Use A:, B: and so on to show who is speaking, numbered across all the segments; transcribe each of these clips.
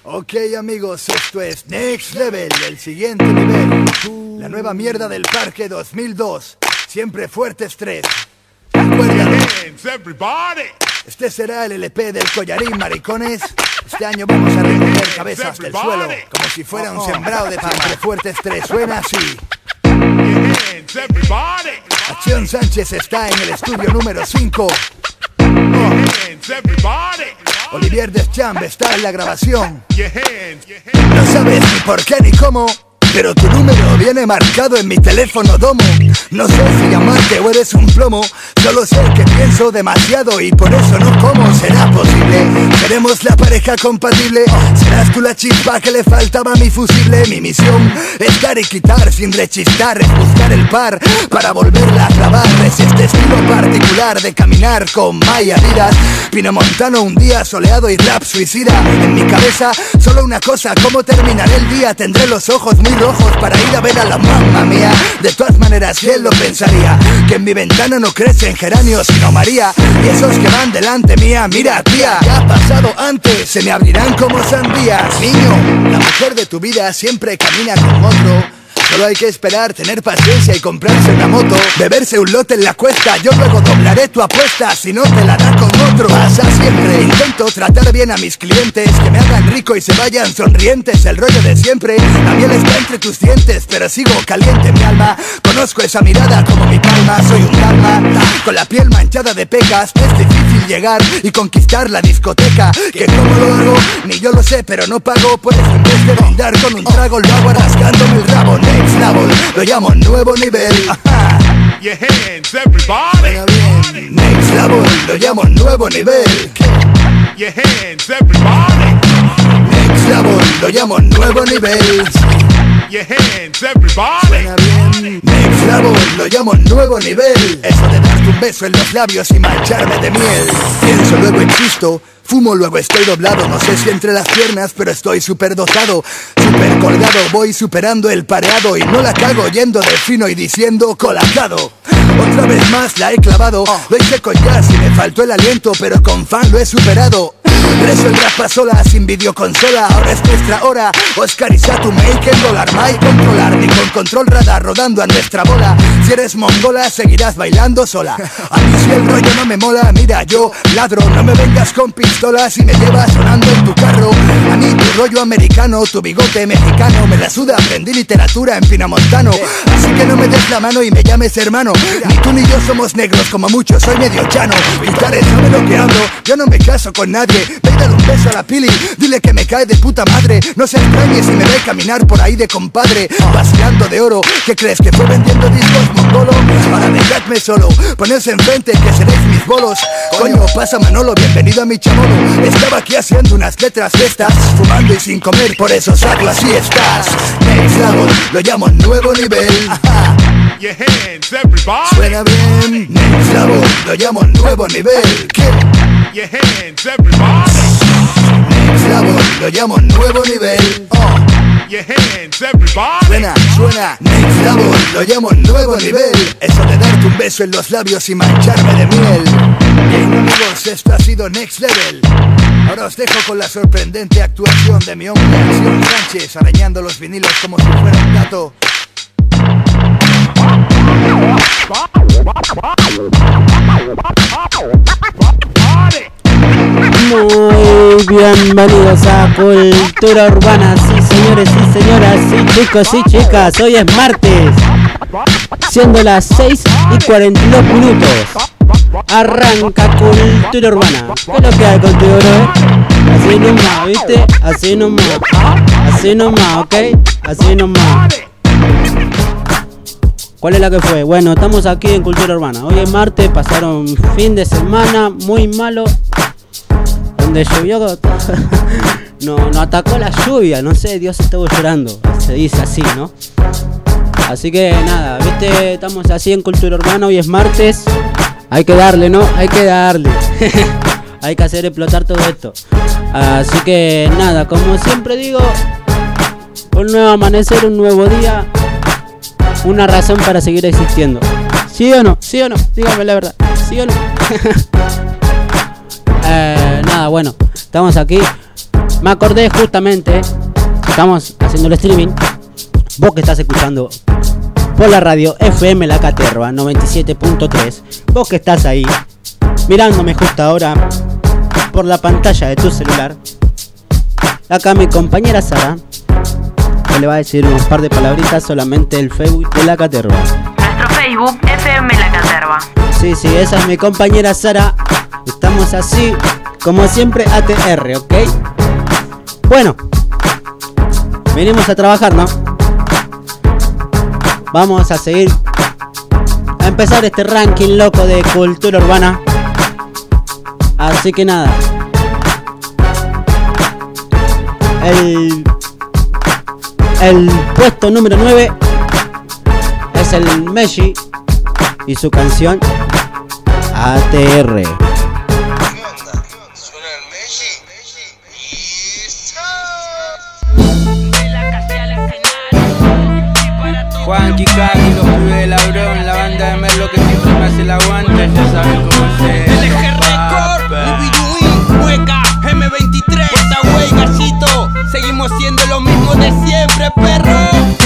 A: Ok amigos, esto es Next Level, el siguiente nivel. La nueva mierda del parque 2002. Siempre fuertes 3. Acuérdalo. Este será el LP del collarín, maricones. Este año vamos a recoger cabezas del suelo, como si fuera un sembrado de Siempre Fuertes 3. Suena así. Acción Sánchez está en el estudio número 5. Olivier Deschamps está en la grabación. No sabes ni por qué ni cómo, pero tu número viene marcado en mi teléfono domo. No sé si llamarte o eres un plomo, solo sé que pienso demasiado y por eso no como. ¿Será posible? ¿Seremos la pareja compatible? ¿Serás tú la chispa que le faltaba a mi fusible? Mi misión es dar y quitar sin rechistar, es buscar el par para volverla a clavar. Es este estilo particular de caminar con Maya Vidas. Pino Montano, un día soleado y rap suicida. En mi cabeza solo una cosa: ¿cómo terminaré el día? Tendré los ojos muy rojos para ir a ver a la mamma mía. De todas maneras, ¿quién lo pensaría? Que en mi ventana no crecen geranios sino María. Y esos que van delante mía, mira tía, ya ha pasado antes, se me abrirán como sandías. Niño, la mujer de tu vida siempre camina con otro. Solo hay que esperar, tener paciencia y comprarse una moto. Beberse un lote en la cuesta, yo luego doblaré tu apuesta. Si no te la da con otro, pasa siempre. Intento tratar bien a mis clientes, que me hagan rico y se vayan sonrientes. El rollo de siempre, la miel está entre tus dientes, pero sigo caliente mi alma. Conozco esa mirada como mi palma, soy un dálmata con la piel manchada de pecas. Es difícil llegar y conquistar la discoteca. Que cómo lo hago, ni yo lo sé, pero no pago. Por eso en vez de brindar con un trago, lo hago rasgándome el rabo. Next level, lo llamo nuevo nivel.
B: Your hands, everybody.
A: Suena bien. Next level, lo llamo nuevo nivel.
B: Your hands, everybody.
A: Next level, lo llamo nuevo nivel.
B: Your hands, everybody.
A: Suena bien. Next level, lo llamo nuevo nivel. Eso de darte un beso en los labios y mancharme de miel. Pienso, luego existo. Fumo, luego estoy doblado. No sé si entre las piernas, pero estoy súper dotado. Súper colgado, voy superando el pareado. Y no la cago yendo de fino y diciendo colacado. Otra vez más la he clavado. Lo hice con jazz y me faltó el aliento, pero con fan lo he superado. Por eso el rap sola, sin videoconsola. Ahora es nuestra hora. Oscar y Saturn, make el dólar. May controlar, ni con control radar rodando a nuestra bola. Si eres mongola, seguirás bailando sola. A mí si el rollo no me mola, mira, yo ladro. No me vengas con pistolas y me llevas sonando en tu carro. A mí tu rollo americano, tu bigote mexicano me la suda, aprendí literatura en Pinamontano. Así que no me des la mano y me llames hermano. Ni tú ni yo somos negros, como muchos, soy medio chano. Pintares, sabe lo que ando, yo no me caso con nadie. Ve y dale un beso a la Pili, dile que me cae de puta madre. No se extrañe si me ve caminar por ahí de compadre, vaciando de oro. ¿Qué crees, que fue vendiendo discos mongolo? Ahora dejadme solo, ponerse enfrente que seréis mis bolos. Coño, pasa Manolo, bienvenido a mi chamolo. Estaba aquí haciendo unas letras de estas, fumando y sin comer, por eso salgo así estás. Next level, lo llamo nuevo nivel.
B: Your hands, everybody.
A: Suena bien. Next level, lo llamo nuevo nivel. ¿Qué?
B: Your hands, everybody.
A: Next level, lo llamo nuevo nivel.
B: Your hands, everybody.
A: Suena. Next level, lo llamo nuevo nivel. Eso de darte un beso en los labios y mancharme de miel. Bien amigos, esto ha sido Next Level. Ahora os dejo con la sorprendente actuación de mi hombre Acción Sánchez, arañando los vinilos como si fuera un gato.
C: Muy bienvenidos a Cultura Urbana, sí señores, sí señoras, sí chicos, sí chicas. Hoy es martes, siendo las 6:42. Arranca Cultura Urbana. ¿Qué es lo que hay contigo, bro? Así nomás, ¿viste? Así nomás, ¿ok? Así nomás. ¿Cuál es la que fue? Bueno, estamos aquí en Cultura Urbana. Hoy es martes, pasaron fin de semana muy malo, donde llovió. No atacó la lluvia, no sé, Dios estuvo llorando. Se dice así, ¿no? Así que nada, viste, estamos así en Cultura Urbana. Hoy es martes. Hay que darle, ¿no? Hay que darle. Hay que hacer explotar todo esto. Así que nada, como siempre digo, un nuevo amanecer, un nuevo día, una razón para seguir existiendo. ¿Sí o no? ¿Sí o no? Dígame la verdad. ¿Sí o no? Nada, bueno, estamos aquí Me acordé justamente, estamos haciendo el streaming, vos que estás escuchando por la radio FM La Caterva 97.3, vos que estás ahí mirándome justo ahora por la pantalla de tu celular, acá mi compañera Sara que le va a decir unos par de palabritas solamente el Facebook de La Caterva.
D: Nuestro Facebook FM La Caterva.
C: Sí, esa es mi compañera Sara. Estamos así como siempre ATR, ¿ok? Bueno, venimos a trabajar, ¿no? Vamos a seguir a empezar este ranking loco de cultura urbana. Así que nada, el puesto número 9 es el Messi y su canción ATR.
E: Juanqui, Kaki, los pibes de Labrón, la banda de Merlo que siempre me hace el aguante, ya saben cómo se
F: LG Record, Ubi, Hueca, M23, Potaway, Gallito, seguimos siendo lo mismo de siempre, perro.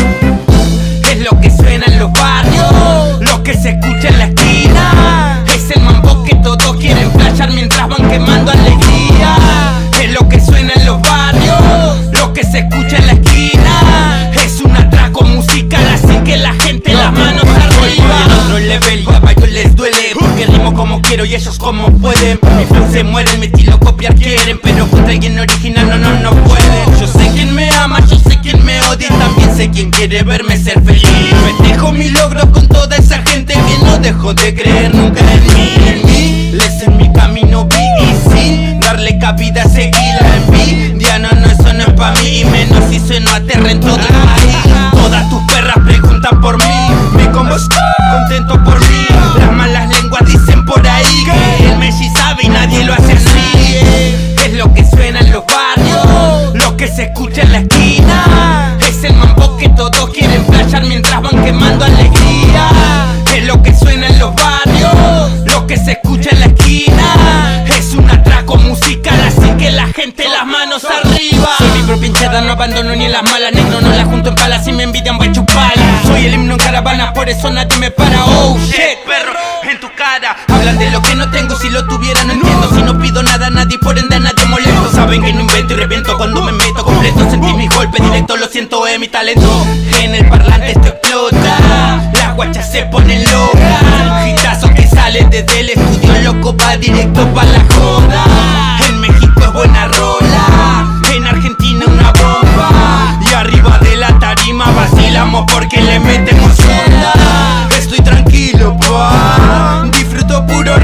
F: Es lo que suena en los barrios, lo que se escucha en la esquina, es el mambo que todos quieren playar mientras van quemando alegría. Es lo que suena en los barrios, lo que se escucha en la esquina, es un atraco musical, así que la gente las manos arriba. En otro level, y a varios les duele, porque rimo como quiero y ellos como pueden. Mi flow se muere, mi estilo copiar quieren, pero contra alguien original no pueden. Yo sé quién me ama, yo sé quién me odia, y también sé quién quiere verme ser feliz. Festejo mis logros con toda esa gente que no dejó de creer nunca en mí. Les en mi camino vi y sin darle cabida seguí la envidia. No, eso no es pa' mí, y menos si sueno ATR en todo el país. Todas tus perras preguntan por mí, me como contento por mí. Las malas lenguas dicen por ahí que el Messi sabe y nadie lo hace así. Es lo que suena en los barrios, lo que se escucha en la esquina, es el mambo que todos quieren playar mientras van quemando alegría. Es lo que suena en los barrios, lo que se escucha en la esquina, es un atraco musical, así que la gente las manos arriba. Soy mi propia hinchada, no abandono ni en las malas, negro no las junto en palas, si me envidian voy a chuparla. Soy el himno en caravana, por eso nadie me para. Oh shit, perro, en tu cara hablan de lo que no tengo, si lo tuviera no entiendo. Si no pido nada a nadie, por ende a nadie molesto. Saben que no invento y reviento cuando me meto completo. Sentí mis golpes directos, lo siento, es mi talento. En el parlante esto explota, las guachas se ponen locas. Hitazo que sale desde el estudio, loco va directo pa' la joda. En México es buena rola, en Argentina una bomba, y arriba de la tarima vacilamos porque le metemos onda. Estoy tranquilo, pa, disfruto puro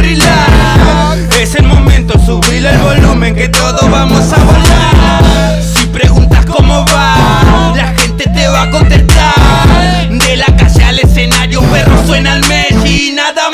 F: relax. Es el momento, subir el volumen que todos vamos a volar. Si preguntas cómo va, la gente te va a contestar. De la calle al escenario, perro, suena el Messi y nada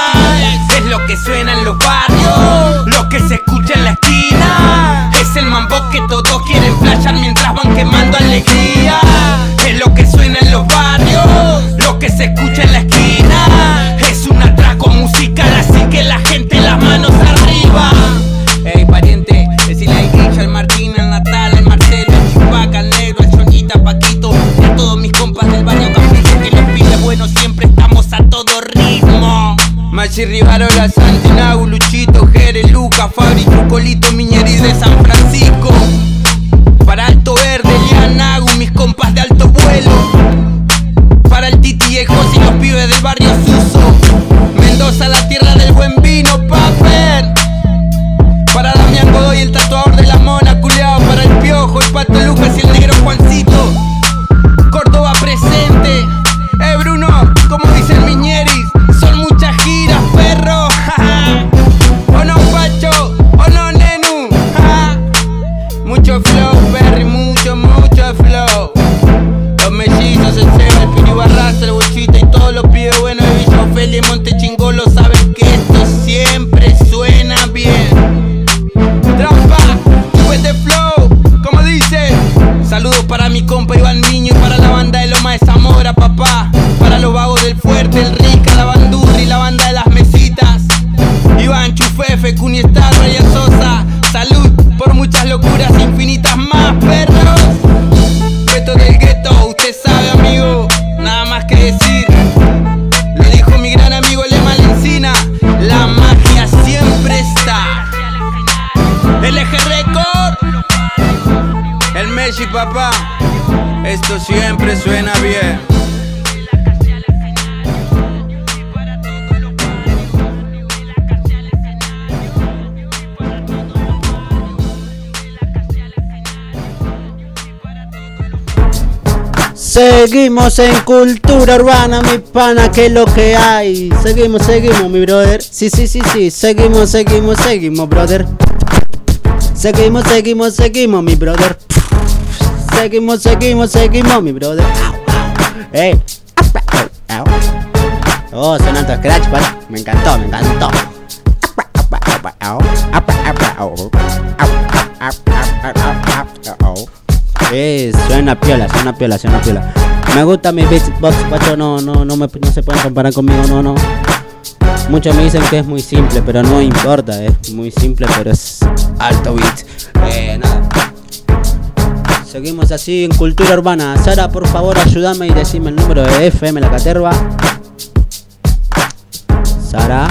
F: más. Es lo que suena en los barrios, lo que se escucha en la esquina, es el mambo que todos quieren playar mientras van quemando alegría. Es lo que suena en los barrios, lo que se escucha en la esquina, es un atraco musical, así que la gente las manos arriba. Ey pariente, decile al Guilla, al Martín, al Natal, al Marcelo, al Chupaca, al Negro, al Chonita, Paquito, y a todos mis compas del barrio Capricho, que los pibes buenos siempre estamos a todo ritmo. Machi, Rivarola, Santinau, Luchito, Jerez, Luca, Fabri, Trucolito, Miñeri de San Francisco. Para Alto Verde, Lianagu, mis compas de alto vuelo. Para el Titi y el José y los pibes del barrio Suso. Mendoza, la tierra del buen vino, paper. Para Damián Godoy, el tatuador de la mona, culeado. Para el Piojo, el Pato Lucas y el negro Juancito. Córdoba presente. Bruno, como dicen Miñeris, son muchas giras, perro. O no, Pacho, o no, Nenu. Mucho flow, Perry, mucho flow. Los mellizos, el Seba, el Piri Barraza, el Bochita y todos los pibes buenos de Villa Ofelia y Monte Chingolo saben que esto siempre suena bien. Trampa, buen de flow, como dice. Saludos para mi compa Iván Miño y para la banda de Loma de Zamora, papá. Para los vagos del Fuerte, el Rica, la Bandurri y la banda de las Mesitas. Iván, Chufefe, Cuniestar, Ryan Sosa. Salud por muchas locuras infinitas
E: Reggie, papá. Esto siempre suena bien.
C: Seguimos en cultura urbana, mi pana, que es lo que hay. Seguimos, mi brother. Sí, seguimos, brother. Seguimos, mi brother. Seguimos, mi brother. Ey. Oh, son altos scratch, para. Me encantó. Suena piola. Me gusta mi beatbox, pacho, no se pueden comparar conmigo, no. Muchos me dicen que es muy simple, pero no importa, es muy simple, pero es alto beat. Nada. Seguimos así en cultura urbana. Sara, por favor, ayúdame y decime el número de FM La Caterva. Sara.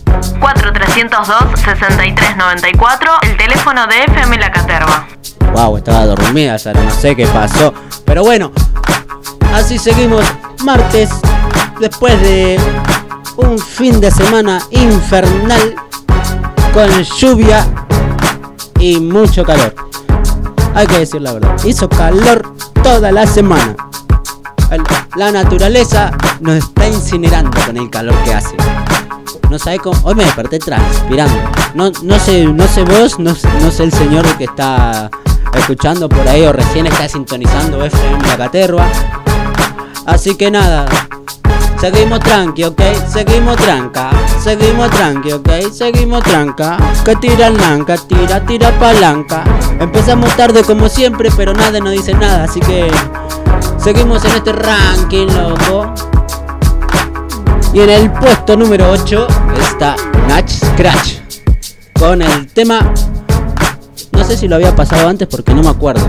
D: 4302-6394, el teléfono de FM La Caterva.
C: Wow, estaba dormida, Sara, no sé qué pasó. Pero bueno, así seguimos martes, después de un fin de semana infernal, con lluvia y mucho calor. Hay que decir la verdad, hizo calor toda la semana. La naturaleza nos está incinerando con el calor que hace. No sabe cómo. Hoy me desperté transpirando. No sé vos, no sé el señor que está escuchando por ahí o recién está sintonizando FM La Caterva. Así que nada, seguimos tranqui, ok, seguimos tranca, ok, seguimos tranca. Que tira el lanca, tira palanca. Empezamos tarde como siempre, pero nadie nos dice nada, así que seguimos en este ranking, loco. Y en el puesto número 8 está Nach Scratch con el tema. No sé si lo había pasado antes porque no me acuerdo.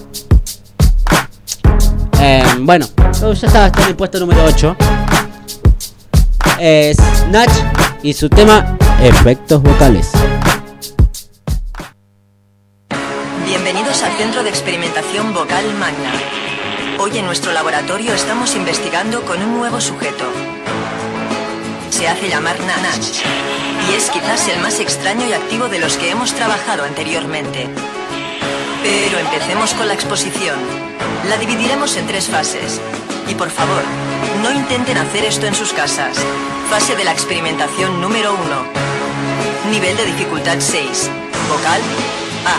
C: Bueno, ya está en el puesto número 8. Es Nach y su tema Efectos Vocales.
G: Bienvenidos al Centro de Experimentación Vocal Magna. Hoy en nuestro laboratorio estamos investigando con un nuevo sujeto. Se hace llamar Nach y es quizás el más extraño y activo de los que hemos trabajado anteriormente. Pero empecemos con la exposición. La dividiremos en 3 fases. Y por favor, no intenten hacer esto en sus casas. Fase de la experimentación número 1. Nivel de dificultad 6. Vocal A.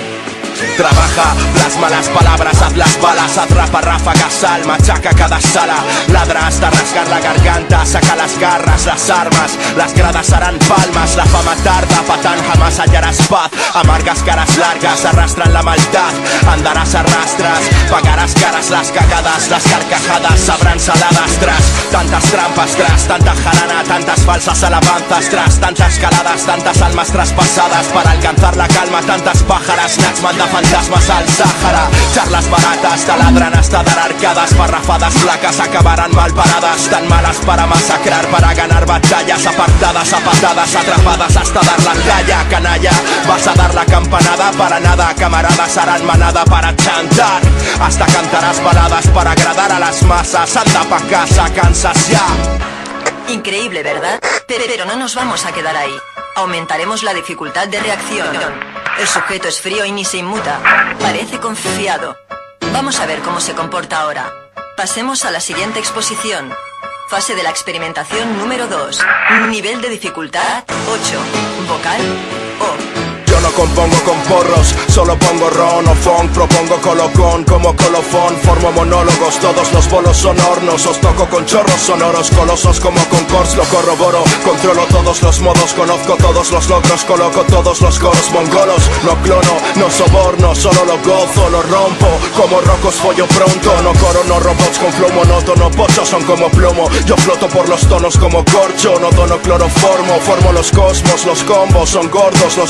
H: Trabaja, plasma las palabras, haz las balas, atrapa ráfagas, sal, machaca cada sala, ladra hasta rasgar la garganta, saca las garras, las armas, las gradas harán palmas, la fama tarda, patán jamás hallarás paz, amargas caras largas arrastran la maldad, andarás arrastras, pagarás caras las cagadas, las carcajadas sabrán saladas tras tantas trampas, tras tanta jarana, tantas falsas alabanzas, tras tantas caladas, tantas almas traspasadas, para alcanzar la calma, tantas pájaras, Nach manda fantasmas al Sáhara, charlas baratas, taladran hasta dar arcadas, parrafadas flacas acabarán mal paradas, tan malas para masacrar, para ganar batallas, apartadas a patadas, atrapadas hasta dar la talla, canalla, vas a dar la campanada, para nada, camaradas harán manada para chantar, hasta cantarás baladas para agradar a las masas, anda pa' casa, cansas ya.
G: Increíble, ¿verdad? Pero no nos vamos a quedar ahí. Aumentaremos la dificultad de reacción. El sujeto es frío y ni se inmuta. Parece confiado. Vamos a ver cómo se comporta ahora. Pasemos a la siguiente exposición. Fase de la experimentación número 2. Nivel de dificultad 8. Vocal O.
H: Yo no compongo con porros, solo pongo ron o funk, propongo colocón como colofón, formo monólogos, todos los bolos son hornos, os toco con chorros sonoros, colosos como concors, lo corroboro, controlo todos los modos, conozco todos los logros, coloco todos los coros mongolos, no clono, no soborno, solo lo gozo, lo rompo, como rocos follo pronto, no coro, no robots con flow monótono, pochos son como plomo, yo floto por los tonos como corcho, no dono cloroformo, formo los cosmos, los combos, son gordos los bombos,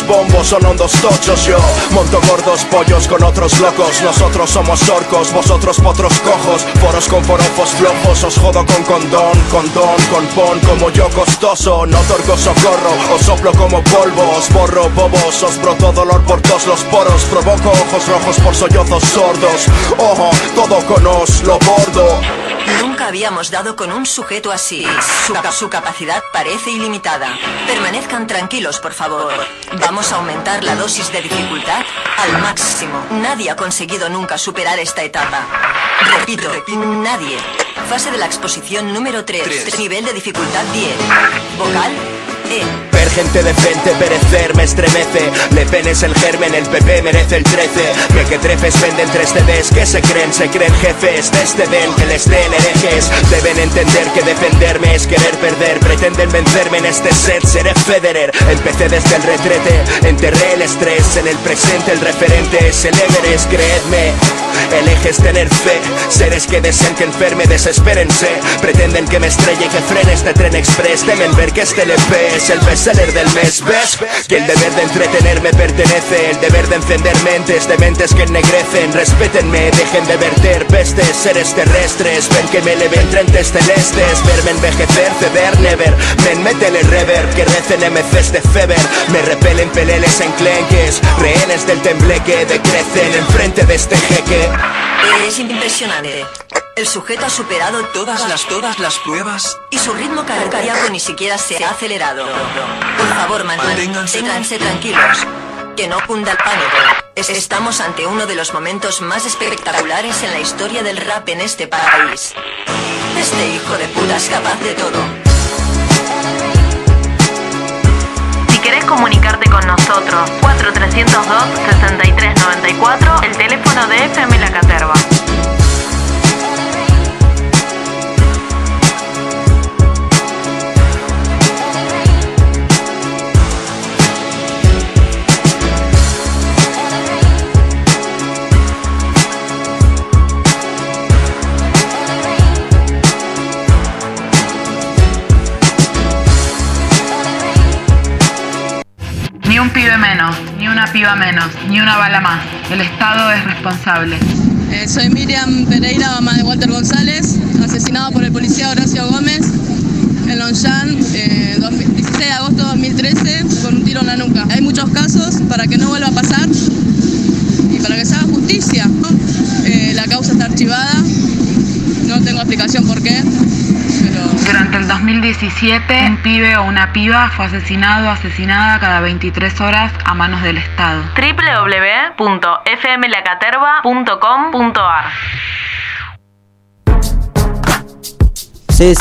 H: son hondos tochos. Yo monto gordos pollos con otros locos. Nosotros somos orcos, vosotros potros cojos. Foros con forofos flojos, os jodo con condón, con pon como yo costoso. No otorgo socorro, os soplo como polvo. Os borro bobos, os broto dolor por todos los poros. Provoco ojos rojos por sollozos sordos. Ojo, todo con os lo bordo.
G: Nunca habíamos dado con un sujeto así. Su capacidad parece ilimitada. Permanezcan tranquilos, por favor. Vamos a aumentar la dosis de dificultad al máximo. Nadie ha conseguido nunca superar esta etapa. Repito, nadie. Fase de la exposición número 3. Nivel de dificultad 10. Vocal E.
H: Ver gente decente, perecer me estremece. Le Pen es el germen, el PP merece el 13. Que trefes venden 3 CDs, que se creen jefes de este den, que les den herejes. Deben entender que defenderme es querer perder. Pretenden vencerme en este set, seré Federer. Empecé desde el retrete, enterré el estrés. En el presente el referente es el Everest, creedme. El eje es tener fe. Seres que desean que enferme, desespérense. Pretenden que me estrelle y que frene este tren express. Temen ver que este LP es el bestseller del mes. ¿Ves? Que el deber de entretenerme pertenece. El deber de encender mentes de mentes que ennegrecen. Respétenme, dejen de verter pestes. Seres terrestres, ven que me eleven trentes celestes. Verme envejecer, ceder, never. Métele reverb, que recen MCs de fever. Me repelen peleles enclenques. Rehenes del tembleque decrecen enfrente de este jeque.
G: Es impresionante. El sujeto ha superado todas las pruebas y su ritmo cardíaco ni siquiera se ha acelerado. Por favor, manténganse tranquilos. Que no cunda el pánico. Estamos ante uno de los momentos más espectaculares en la historia del rap en este país. Este hijo de puta es capaz de todo.
D: Si querés comunicarte con nosotros, 4302-6394, el teléfono de FM La Caterva.
I: Ni un pibe menos, ni una piba menos, ni una bala más. El Estado es responsable.
J: Soy Miriam Pereira, mamá de Walter González, asesinado por el policía Horacio Gómez en Longchamp, 16 de agosto de 2013, con un tiro en la nuca. Hay muchos casos para que no vuelva a pasar y para que se haga justicia, ¿no? La causa está archivada, no tengo explicación por qué.
I: Durante el 2017, un pibe o una piba fue asesinado o asesinada cada 23 horas a manos del Estado.
D: www.fmlacaterva.com.ar.
C: Sí,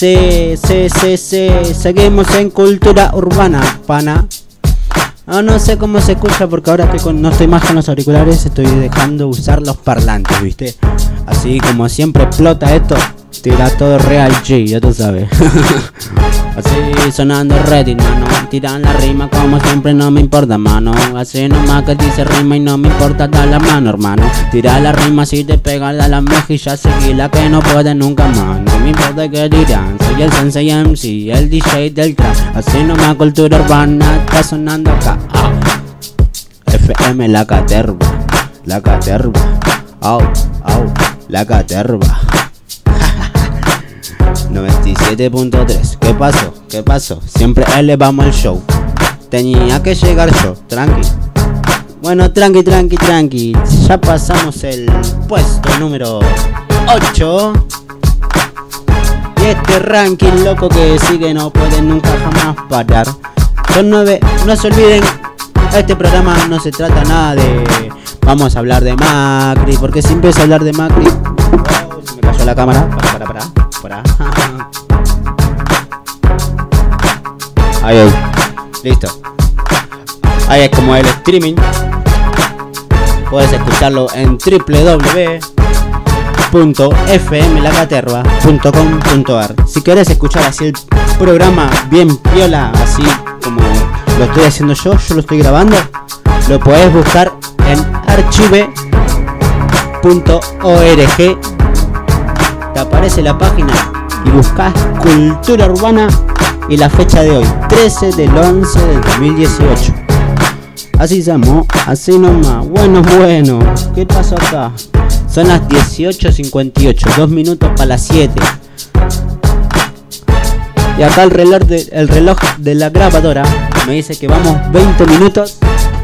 C: seguimos en cultura urbana, pana. No sé cómo se escucha porque ahora no estoy más con los auriculares, estoy dejando usar los parlantes, ¿viste? Así como siempre explota esto, tira todo real G, ya tú sabes. Así sonando ready, mano. Tiran la rima como siempre, no me importa, mano. Así nomás que dice rima y no me importa, da la mano, hermano. Tira la rima si te pega, da la mejilla, seguila que no puede nunca más. No me importa que dirán, soy el Sensei MC, el DJ del trap. Así nomás cultura urbana está sonando acá. FM La Caterva, La Caterva. Au, La Caterva. 97.3. ¿Qué pasó? Siempre elevamos el show. Tenía que llegar yo, tranqui. Bueno, tranqui. Ya pasamos el puesto número 8. Y este ranking loco que sigue no puede nunca jamás parar. Son 9. No se olviden, este programa no se trata nada de vamos a hablar de Macri, porque si empiezo a hablar de Macri, se me cayó la cámara. Para. Ahí, listo. Ahí es como el streaming. Puedes escucharlo en www.fmlacaterva.com.ar. Si querés escuchar así el programa bien piola, así como lo estoy haciendo yo lo estoy grabando, lo podés buscar en archive.org. Te aparece la página y buscas Cultura Urbana y la fecha de hoy, 13 del 11 del 2018. Así somos, así nomás. Bueno, ¿qué pasó acá? Son las 18:58, 2 minutos para las 7. Y acá el reloj de la grabadora me dice que vamos 20 minutos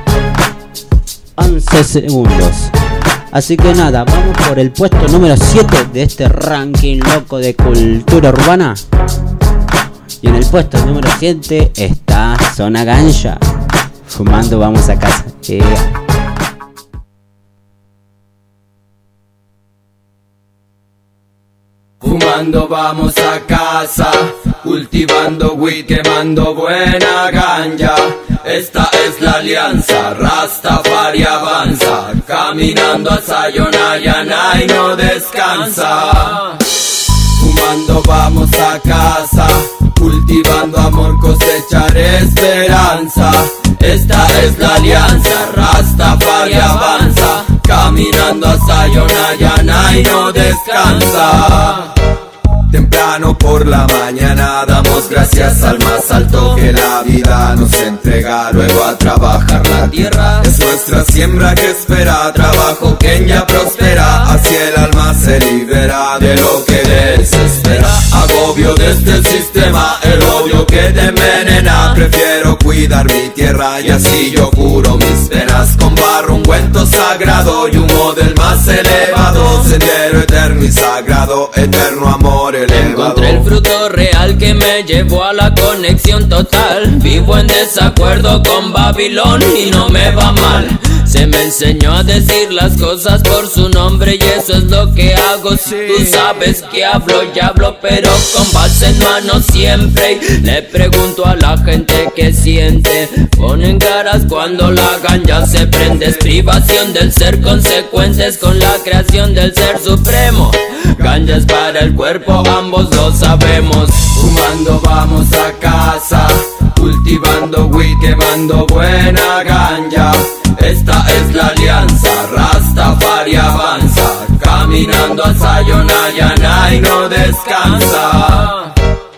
C: 11 segundos. Así que nada, vamos por el puesto número 7 de este ranking loco de cultura urbana. Y en el puesto número 7 está Zona Ganja. Fumando vamos a casa.
K: Fumando vamos a casa, cultivando weed, quemando buena ganja. Esta es la alianza, Rastafari avanza, caminando a Sayonara y no descansa. Fumando vamos a casa, cultivando amor, cosechar esperanza. Esta es la alianza, Rastafari avanza, caminando a Sayonara y no descansa. Temprano por la mañana damos gracias al más alto que la vida nos entrega. Luego a trabajar la tierra, es nuestra siembra que espera. Trabajo que ya prospera, así el alma se libera de lo que desespera. Agobio de este sistema, el odio que te envenena. Prefiero cuidar mi tierra y así yo curo mis penas. Con barro ungüento sagrado y humo del más elevado. Sendero eterno y sagrado, eterno amor elevado. Encontré el fruto real que me llevó a la conexión total. Vivo en desacuerdo con Babilón y no me va mal. Se me enseñó a decir las cosas por su nombre y eso es lo que hago. Si tú sabes que hablo y hablo, pero con base en mano siempre. Y le pregunto a la gente que siente. Ponen caras cuando la ganja se prende. Es privación del ser, consecuencias con la creación del ser supremo. Ganja es para el cuerpo, ambos lo sabemos. Fumando vamos a casa, cultivando weed, quemando buena ganja. Esta es la alianza, Rastafari avanza, caminando a Sayonara y no descansa.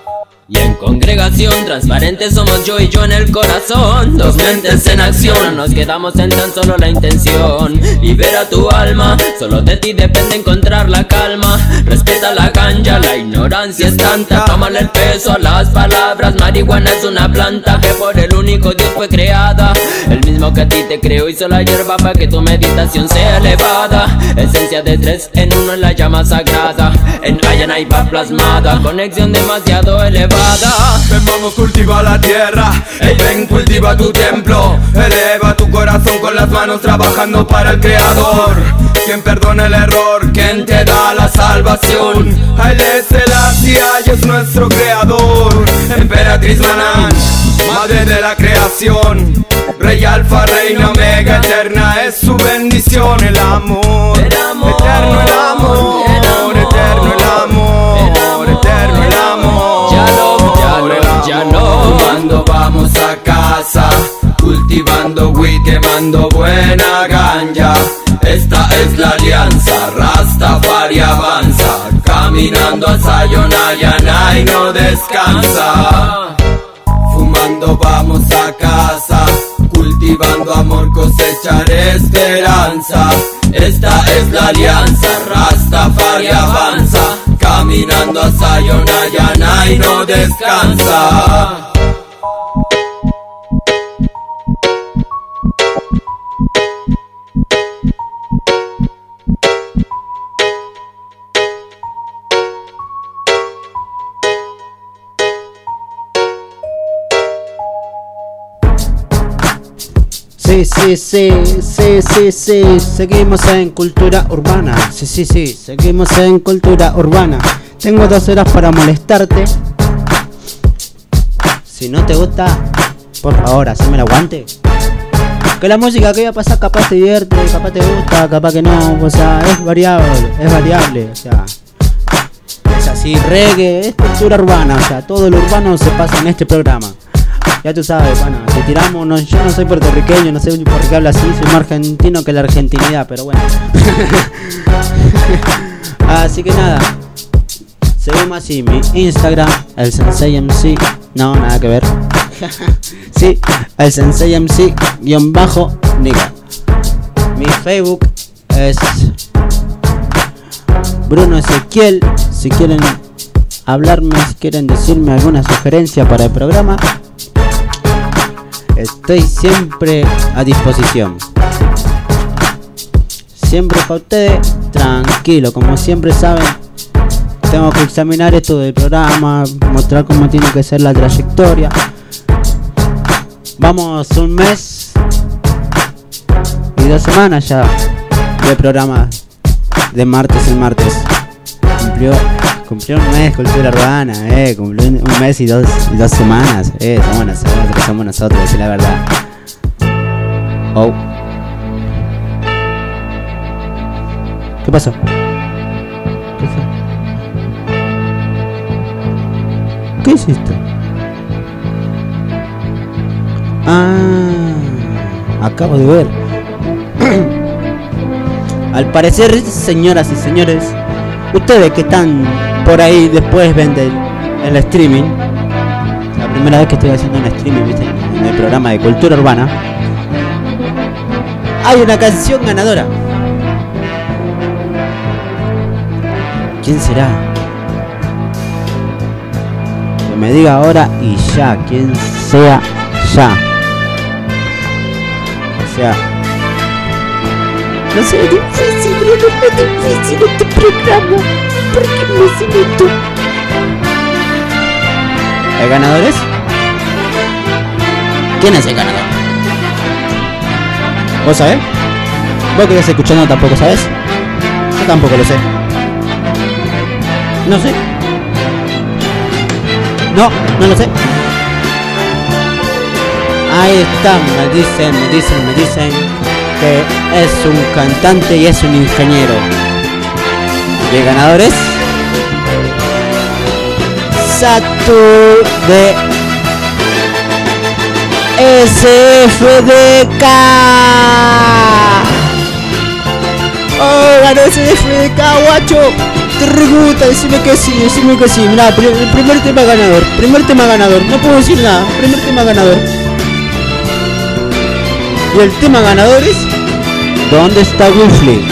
K: Y en congregación transparente somos yo y yo en el corazón. Dos mentes en acción, no nos quedamos en tan solo la intención. Libera tu alma, solo de ti depende encontrar la calma. Respeta la ganja, la ignorancia es tanta. Tómale el peso a las palabras. Marihuana es una planta que por el único Dios fue creada. El mismo que a ti te creó hizo la hierba para que tu meditación sea elevada. Esencia de 3 en 1 en la llama sagrada. En Ayana va plasmada, conexión demasiado elevada. Ven, vamos, cultiva la tierra. Ey, ven, cultiva tu templo. Eleva tu corazón con las manos trabajando para el creador. Quien perdona el error, quien te da la salvación. Haile Selassie es nuestro creador. Emperatriz Manan, madre de la creación. Rey Alfa, Reina Omega, eterna es su bendición. El amor, eterno el amor, eterno el amor, eterno el amor. Ya no, fumando vamos a casa, cultivando weed, quemando buena ganja. Esta es la alianza, Rastafari avanza, caminando a Sayonara y no descansa. Fumando vamos a casa, cultivando amor, cosechar esperanza. Esta es la alianza, Rastafari avanza, caminando a Sayonara y no descansa.
C: Sí, seguimos en cultura urbana. Sí, seguimos en cultura urbana. Tengo 2 horas para molestarte. Si no te gusta, por favor, haceme el aguante. Que la música que voy a pasar capaz te divierte, capaz te gusta, capaz que no. O sea, es variable, o sea. Es así, reggae, es cultura urbana. O sea, todo lo urbano se pasa en este programa. Ya tú sabes, bueno, te tiramos, no, yo no soy puertorriqueño, no sé por qué hablo así, soy más argentino que la argentinidad, pero bueno. Así que nada, seguimos así, mi Instagram, el Sensei MC, no, nada que ver. Sí, el Sensei MC _Niga. Mi Facebook es Bruno Ezequiel. Si quieren hablarme, si quieren decirme alguna sugerencia para el programa, estoy siempre a disposición. Siempre para ustedes, tranquilo, como siempre saben, tengo que examinar esto del programa, mostrar cómo tiene que ser la trayectoria. Vamos un mes y 2 semanas ya de programa de martes en martes. Cumplió un mes Cultura Urbana, cumplió un mes y dos semanas, somos nosotros, decir la verdad. Oh. ¿Qué pasó? ¿Qué fue? ¿Qué hiciste? Acabo de ver. Al parecer, señoras y señores, ustedes que están por ahí después ven el streaming. La primera vez que estoy haciendo un streaming, ¿viste? En el programa de Cultura Urbana. Hay una canción ganadora. ¿Quién será? Que me diga ahora y ya. Quien sea ya. O sea, no sé, es difícil, es difícil este programa. ¿Por qué me hacen esto? ¿El ganador es? ¿Quién es el ganador? ¿Vos sabés? ¿Vos que estás escuchando tampoco sabés? Yo tampoco lo sé. No sé. No lo sé. Ahí está, me dicen que es un cantante y es un ingeniero. Y el ganador es Satur de SFDK. Oh, ganó SFDK, guacho. Te regusta, decime que sí. Mirá, el primer tema ganador. No puedo decir nada, primer tema ganador. Y el tema ganador es ¿dónde está Wifly?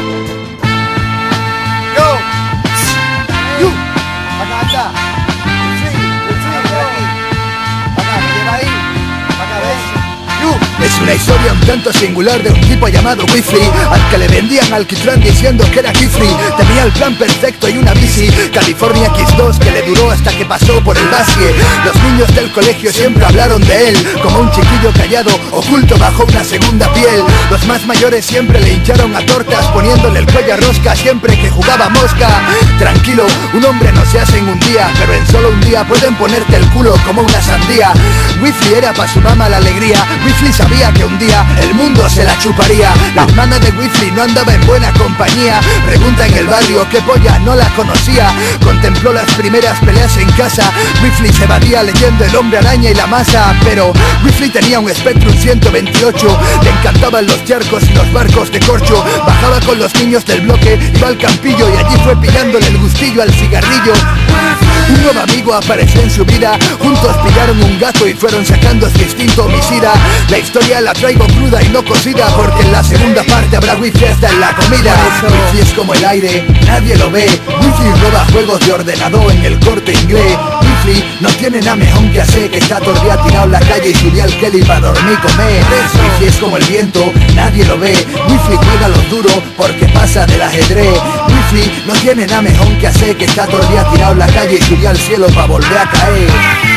A: Es una historia un tanto singular de un tipo llamado Wifly, al que le vendían alquitrán diciendo que era Gifri. Tenía el plan perfecto y una bici California X2 que le duró hasta que pasó por el basque. Los niños del colegio siempre hablaron de él como un chiquillo callado, oculto bajo una segunda piel. Los más mayores siempre le hincharon a tortas, poniéndole el cuello a rosca siempre que jugaba mosca. Tranquilo, un hombre no se hace en un día, pero en solo un día pueden ponerte el culo como una sandía. Wifly era para su mamá la alegría. Wifly sabía que un día el mundo se la chuparía. La hermana de Wifly no andaba en buena compañía. Pregunta en el barrio qué polla no la conocía. Contempló las primeras peleas en casa. Wifly se evadía leyendo El Hombre Araña y La Masa. Pero Wifly tenía un Spectrum 128. Le encantaban los charcos y los barcos de corcho. Bajaba con los niños del bloque, iba al campillo y allí fue pillándole el gustillo al cigarrillo. Un nuevo amigo apareció en su vida. Juntos pillaron un gato y fueron sacando su instinto homicida. La historia la traigo cruda y no cocida, porque en la segunda parte habrá Wifly hasta en la comida. Wifly es como el aire, nadie lo ve. Wifly roba juegos de ordenador en el Corte Inglés. Wifly no tiene nada mejor que hacer, que está todo el día tirado en la calle y subía al Kelly para dormir y comer. Wifly es como el viento, nadie lo ve. Wifly juega los duros porque pasa del ajedrez. Wifly no tiene nada mejor que hacer, que está todo el día tirado en la calle y subía al cielo para volver a caer.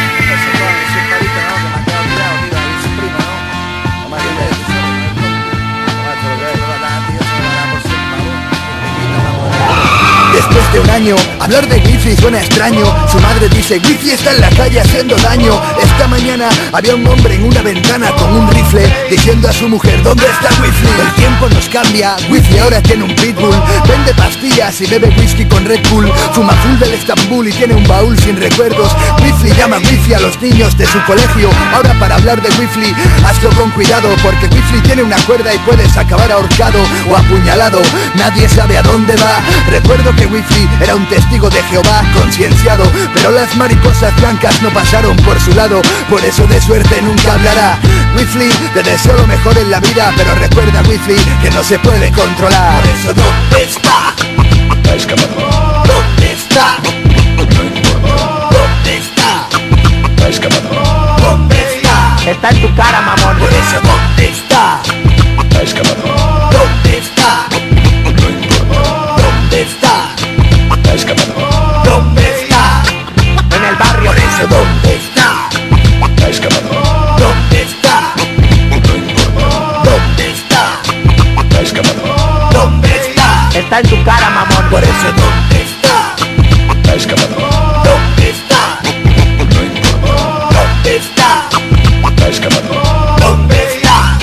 A: Después de un año, hablar de Wifly suena extraño. Su madre dice, Wifly está en la calle haciendo daño. Esta mañana había un hombre en una ventana con un rifle, diciendo a su mujer, ¿dónde está Wifly? El tiempo nos cambia, Wifly ahora tiene un pitbull. Vende pastillas días y bebe whisky con Red Bull. Fuma full del Estambul y tiene un baúl sin recuerdos. Wifli llama Wifi a los niños de su colegio. Ahora para hablar de Wifli, hazlo con cuidado, porque Wifli tiene una cuerda y puedes acabar ahorcado o apuñalado. Nadie sabe a dónde va. Recuerdo que Wifli era un testigo de Jehová concienciado, pero las mariposas blancas no pasaron por su lado, por eso de suerte nunca hablará. Wifli, te deseo lo mejor en la vida, pero recuerda, Wifli, que no se puede controlar. Por eso, ¿dónde está? ¿Dónde está? ¿Dónde está? ¿Dónde está?
F: Está en tu cara, mamón.
A: Por eso, ¿dónde está? ¿Dónde está? ¿Dónde está? ¿Dónde está?
F: En el barrio.
A: Por eso, ¿dónde está? ¿Dónde está? ¿Dónde está? ¿Dónde está?
F: Está en tu cara, mamón.
A: Por eso, ¿dónde está? ¿Dónde está? ¿Dónde está? ¿Dónde está?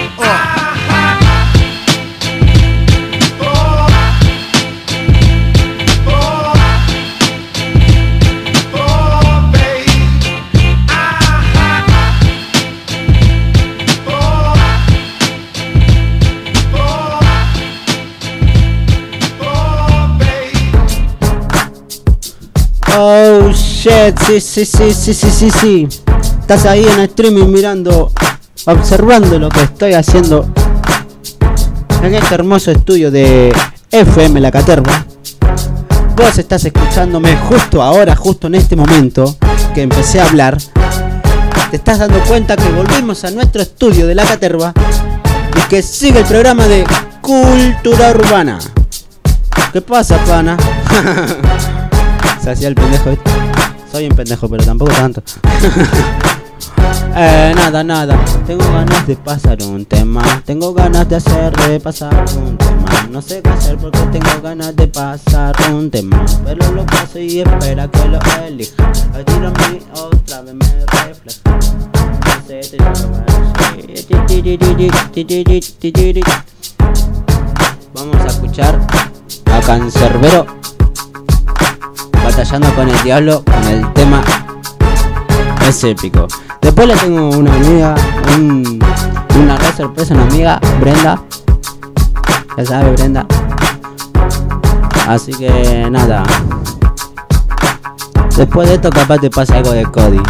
C: Oh shit, sí. Estás ahí en el streaming mirando, observando lo que estoy haciendo en este hermoso estudio de FM La Caterva. Vos estás escuchándome justo ahora, justo en este momento que empecé a hablar. Te estás dando cuenta que volvimos a nuestro estudio de La Caterva y que sigue el programa de Cultura Urbana. ¿Qué pasa, pana? Se hacía el pendejo. Soy un pendejo, pero tampoco tanto. Nada. Tengo ganas de pasar un tema. Tengo ganas de pasar un tema. No sé qué hacer porque tengo ganas de pasar un tema. Pero lo paso y espera que lo elija. Al tiro a mí otra vez me refleja. Vamos a escuchar a Cancerbero batallando con el diablo con el tema Es Épico. Después le tengo una amiga, una re sorpresa, una amiga, Brenda. Ya sabe, Brenda. Así que nada. Después de esto capaz te pasa algo de Cody.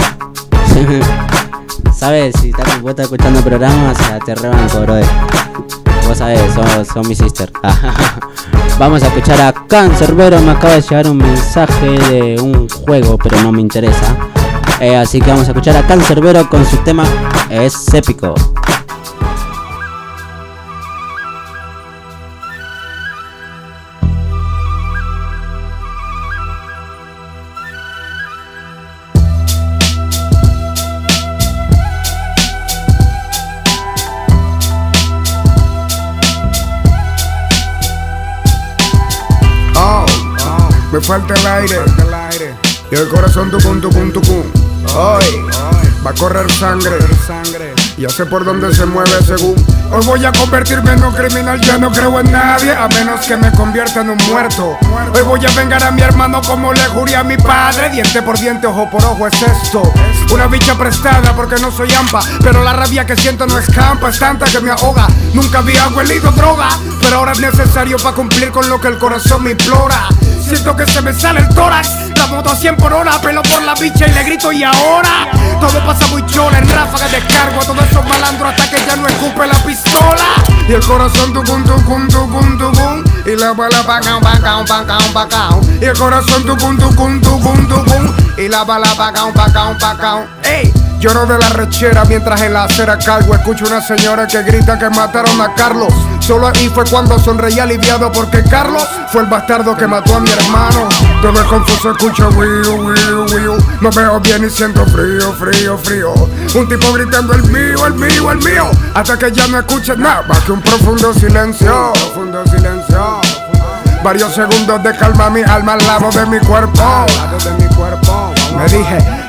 C: ¿Sabes? Si vos estás escuchando el programa, o sea, te rebanco, brother. Vos sabés, son mi sister. Vamos a escuchar a Cancerbero. Me acaba de llegar un mensaje de un juego, pero no me interesa. Así que vamos a escuchar a Cancerbero con su tema Es Épico.
L: Me falta el aire y el corazón tucum. Hoy va a correr sangre. Ya sé por dónde se mueve según. Hoy voy a convertirme en un criminal. Ya no creo en nadie a menos que me convierta en un muerto. Hoy voy a vengar a mi hermano como le juré a mi padre. Diente por diente, ojo por ojo es esto. Una bicha prestada porque no soy ampa, pero la rabia que siento no escampa. Es tanta que me ahoga. Nunca había huelido droga, pero ahora es necesario para cumplir con lo que el corazón me implora. Siento que se me sale el tórax. La moto a 100 por hora, pelo por la bicha y le grito y ahora. Todo pasa muy chola, en ráfagas descargo a todos esos malandros hasta que ya no escupe la pistola. Y el corazón tucum. Y la bala pacao. Y el corazón tucum. Y la bala pacao. Ey, lloro de la rechera mientras en la acera cargo. Escucho una señora que grita que mataron a Carlos. Solo ahí fue cuando sonreí aliviado porque Carlos fue el bastardo que mató a mi hermano. Todo es confuso, escucho wiu. No veo bien y siento frío. Un tipo gritando el mío. Hasta que ya no escuches nada más que un profundo silencio. Varios segundos de calma, mi alma al lado de mi cuerpo. Me dije,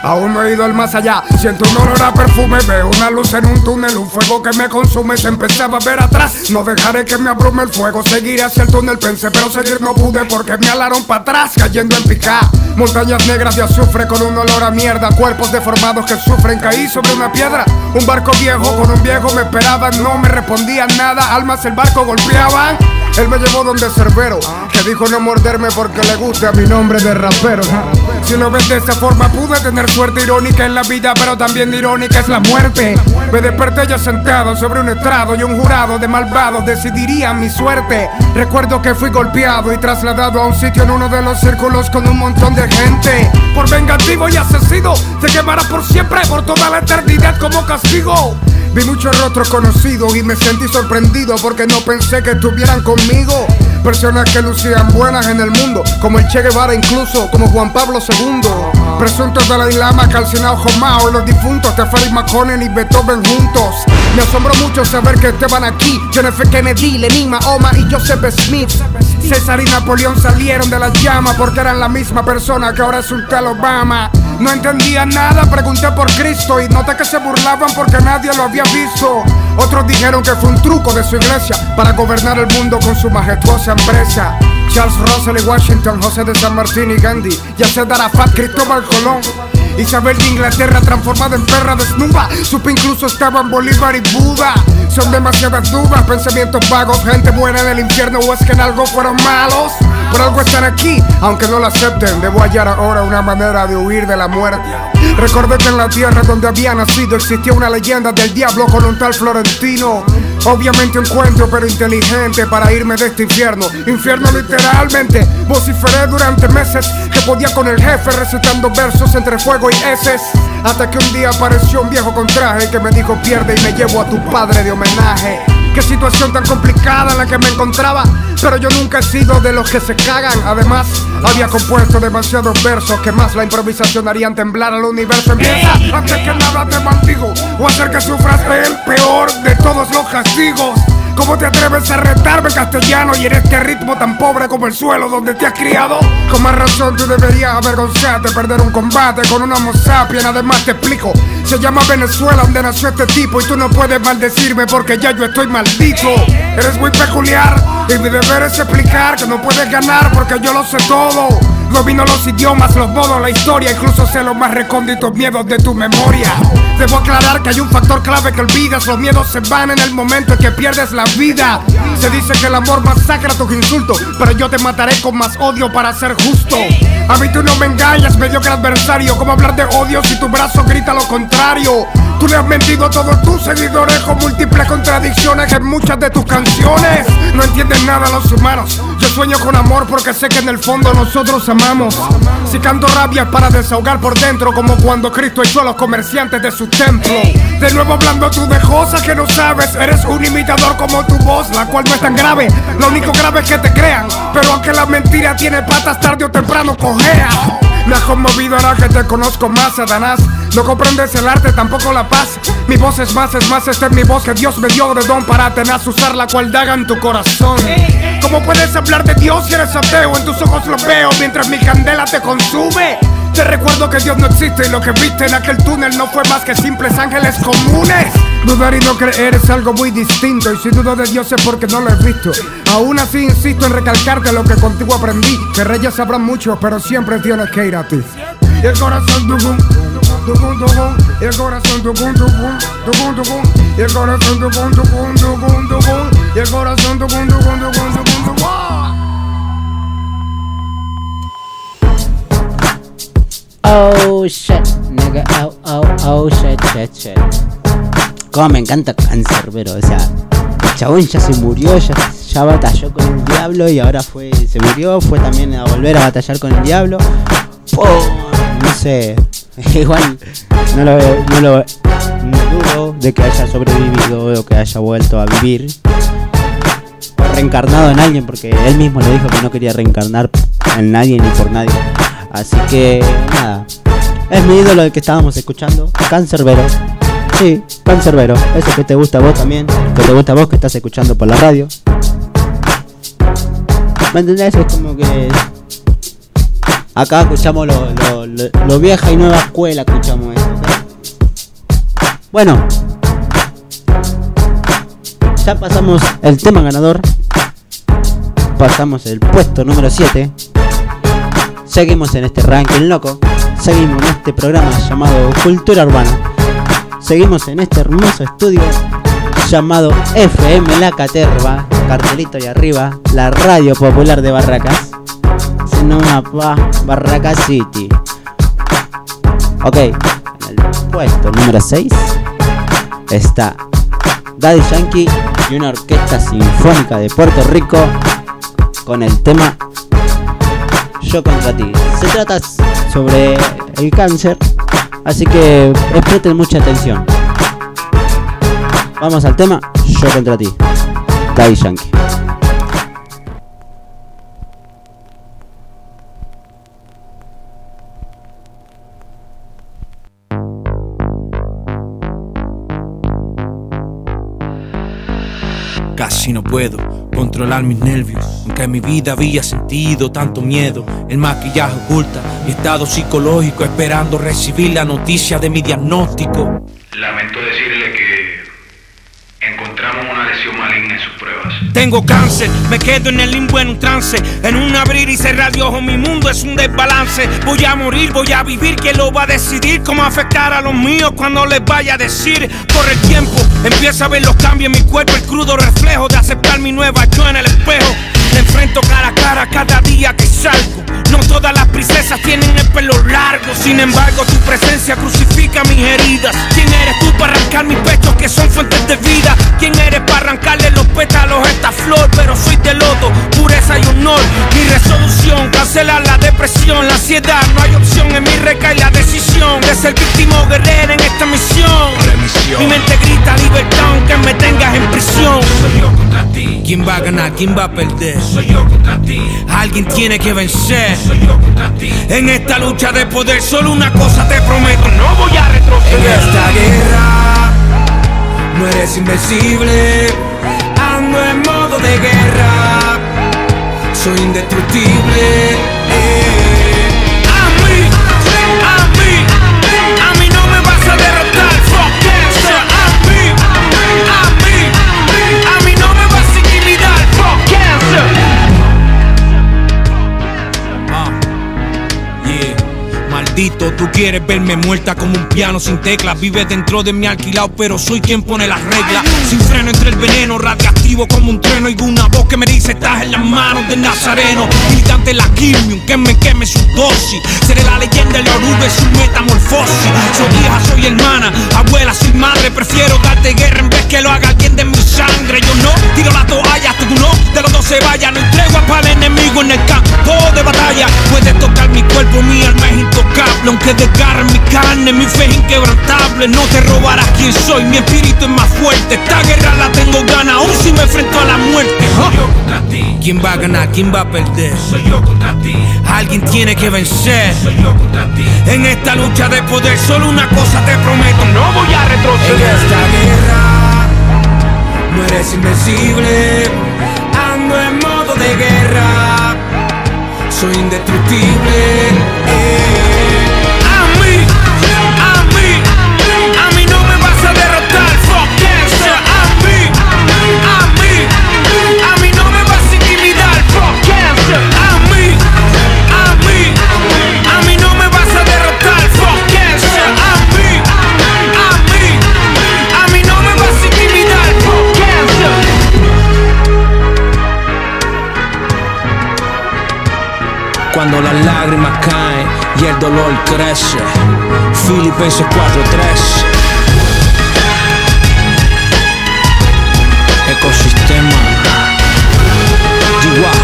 L: Aún no he ido al más allá, siento un olor a perfume. Veo una luz en un túnel, un fuego que me consume. Se empezaba a ver atrás, no dejaré que me abrume el fuego. Seguiré hacia el túnel, pensé, pero seguir no pude porque me alaron para atrás, cayendo en picada. Montañas negras de azufre con un olor a mierda. Cuerpos deformados que sufren, caí sobre una piedra. Un barco viejo con un viejo me esperaban, no me respondían nada. Almas el barco golpeaban. Él me llevó donde Cerbero, que dijo no morderme porque le gusta mi nombre de rapero. Si lo ves de esa forma, pude tener suerte irónica en la vida, pero también irónica es la muerte. Me desperté ya sentado sobre un estrado y un jurado de malvados decidiría mi suerte. Recuerdo que fui golpeado y trasladado a un sitio en uno de los círculos con un montón de gente. Por vengativo y asesino, te quemará por siempre, por toda la eternidad como castigo. Vi muchos rostros conocidos y me sentí sorprendido porque no pensé que estuvieran conmigo. Personas que lucían buenas en el mundo, como el Che Guevara, incluso como Juan Pablo II. Presuntos Dalai Lama, calcinado Jomao y los difuntos Teferi McConnell y Beethoven juntos. Me asombró mucho saber que estaban aquí John F. Kennedy, Lenin, Mahoma y Joseph Smith. César y Napoleón salieron de las llamas porque eran la misma persona que ahora es un tal Obama. No entendía nada, pregunté por Cristo y noté que se burlaban porque nadie lo había visto. Otros dijeron que fue un truco de su iglesia para gobernar el mundo con su majestuosa empresa. Charles Russell y Washington, José de San Martín y Gandhi, Yasser Arafat, Cristóbal Colón, Isabel de Inglaterra transformada en perra desnuda. Supe incluso estaban Bolívar y Buda. Son demasiadas dudas, pensamientos vagos. Gente buena en el infierno o es que en algo fueron malos. Por algo están aquí, aunque no lo acepten. Debo hallar ahora una manera de huir de la muerte. Recordé que en la tierra donde había nacido existía una leyenda del diablo con un tal Florentino. Obviamente un cuento pero inteligente para irme de este infierno. Infierno literalmente. Vociferé durante meses que podía con el jefe recitando versos entre fuego y heces. Hasta que un día apareció un viejo con traje que me dijo pierde y me llevo a tu padre de homenaje. Qué situación tan complicada en la que me encontraba, pero yo nunca he sido de los que se cagan. Además, había compuesto demasiados versos que más la improvisación harían temblar al universo. Empieza, antes que nada te maldigo, o hacer que sufras el peor de todos los castigos. ¿Cómo te atreves a retarme castellano y en este ritmo tan pobre como el suelo donde te has criado? Con más razón tú deberías avergonzarte, perder un combate con un homo sapiens. Además te explico, se llama Venezuela donde nació este tipo y tú no puedes maldecirme porque ya yo estoy maldito. Eres muy peculiar y mi deber es explicar que no puedes ganar porque yo lo sé todo. Domino los idiomas, los modos, la historia, incluso sé los más recónditos miedos de tu memoria. Debo aclarar que hay un factor clave que olvidas. Los miedos se van en el momento en que pierdes la vida. Se dice que el amor masacra tus insultos, pero yo te mataré con más odio para ser justo. A mí tú no me engañas, mediocre adversario. ¿Cómo hablar de odio si tu brazo grita lo contrario? Tú le has mentido a todos tus seguidores con múltiples contradicciones en muchas de tus canciones. No entienden nada los humanos. Yo sueño con amor porque sé que en el fondo nosotros amamos. Si canto rabia es para desahogar por dentro, como cuando Cristo echó a los comerciantes de su templo. De nuevo hablando tú de cosas que no sabes. Eres un imitador como tu voz, la cual no es tan grave. Lo único grave es que te crean, pero aunque la mentira tiene patas, tarde o temprano cojea. Me has conmovido ahora que te conozco más, Satanás. No comprendes el arte, tampoco la paz. Mi voz es más, esta es mi voz que Dios me dio de don para tenaz usar la cual daga en tu corazón. ¿Cómo puedes hablar de Dios si eres ateo? En tus ojos lo veo mientras mi candela te consume. Te recuerdo que Dios no existe y lo que viste en aquel túnel no fue más que simples ángeles comunes. Dudar y no creer es algo muy distinto, y si dudo de Dios es porque no lo he visto. Aún así insisto en recalcarte lo que contigo aprendí, que reyes sabrán mucho, pero siempre tienes que ir a ti. Y el corazón tucum, tucum, tucum, y el corazón tucum, tucum, tucum, tucum, y el corazón tucum, tucum, tucum, tucum, y el corazón tucum, tucum, tucum, tucum, tucum.
C: Oh shit, nigga, oh shit, shit. Como me encanta Cancerbero, o sea, el chabón ya se murió, ya batalló con el diablo y ahora se murió, fue también a volver a batallar con el diablo. No sé, igual no dudo de que haya sobrevivido o que haya vuelto a vivir o reencarnado en alguien, porque él mismo lo dijo que no quería reencarnar en nadie ni por nadie. Así que nada, es mi ídolo el que estábamos escuchando, Cancerbero. Sí, Cancerbero, ese que te gusta a vos también, que te gusta a vos que estás escuchando por la radio. ¿Me entendés? Es como que Acá escuchamos lo vieja y nueva escuela, escuchamos eso, ¿okay? Bueno, ya pasamos el tema ganador. Pasamos el puesto número 7. Seguimos en este ranking loco. Seguimos en este programa llamado Cultura Urbana. Seguimos en este hermoso estudio llamado FM La Caterva. Cartelito ahí arriba, la radio popular de Barracas. Se llama Barracas City. Ok, en el puesto número 6 está Daddy Yankee y una orquesta sinfónica de Puerto Rico con el tema Yo contra ti. Se trata sobre el cáncer, así que presten mucha atención. Vamos al tema Yo contra ti, Daddy Yankee.
M: Casi no puedo controlar mis nervios, aunque en mi vida había sentido tanto miedo. El maquillaje oculta mi estado psicológico, esperando recibir la noticia de mi diagnóstico.
N: Lamento decirle que encontramos una lesión maligna en sus pruebas.
M: Tengo cáncer, me quedo en el limbo en un trance. En un abrir y cerrar de ojos mi mundo es un desbalance. Voy a morir, voy a vivir, ¿quién lo va a decidir? ¿Cómo afectar a los míos cuando les vaya a decir? Corre el tiempo, empiezo a ver los cambios en mi cuerpo, el crudo reflejo de aceptar mi nueva yo en el espejo. Me enfrento cara a cara cada día que salgo. No todas las princesas tienen el pelo largo. Sin embargo, tu presencia crucifica mis heridas. ¿Quién eres tú para arrancar mis pechos que son fuentes de vida? ¿Quién eres para arrancarle los pétalos a esta flor? Pero soy de lodo, pureza y honor. Mi resolución, cancelar la depresión, la ansiedad. No hay opción, en mí recae la decisión de ser víctima o guerrera en esta misión. Mi mente grita libertad aunque me tengas en prisión.
N: Soy yo contra ti.
M: ¿Quién va a ganar? ¿Quién va a perder?
N: Soy yo contra ti.
M: Alguien tiene que vencer.
N: Soy yo contra ti.
M: En esta lucha de poder solo una cosa te prometo, no voy a retroceder. En esta guerra no eres invencible. Ando en modo de guerra, soy indestructible. A mí no me vas a derrotar. Fuck cancer. A mí no me vas a intimidar. Fuck cancer. Maldito, tú quieres verme muerta como un piano sin teclas. Vives dentro de mi alquilado, pero soy quien pone las reglas. Sin freno entre el veneno, radioactivo como un trueno. Y una voz que me dice, estás en las manos del Nazareno. Militante la quimio, que me queme su dosis. Seré la leyenda de la oruga y su metamorfosis. Soy hija, soy hermana, abuela, soy madre. Prefiero darte guerra en vez que lo haga alguien de mi sangre. Yo no tiro la toalla, tú no, de los dos se vaya. No entrego para el enemigo en el campo de batalla. Puedes tocar mi cuerpo, mi alma es intocable. Aunque desgarren mi carne, mi fe es inquebrantable. No te robarás quién soy, mi espíritu es más fuerte. Esta guerra la tengo gana, aún si me enfrento a la muerte.
N: Soy yo contra ti.
M: ¿Quién va a ganar? ¿Quién va a perder?
N: Soy yo contra ti.
M: Alguien tiene que vencer.
N: Soy yo contra ti.
M: En esta lucha de poder solo una cosa te prometo, no voy a retroceder. En esta guerra no eres invencible. Ando en modo de guerra, soy indestructible. A mí no me vas a derrotar. Fuck cancer. A mí no me vas a intimidar. Fuck cancer. A mí no me vas a derrotar. Fuck cancer. A mí no me vas a intimidar. Fuck cancer. Cuando las lágrimas caen y el dolor crece, Filipenses 4:3. Ecosistema Igual.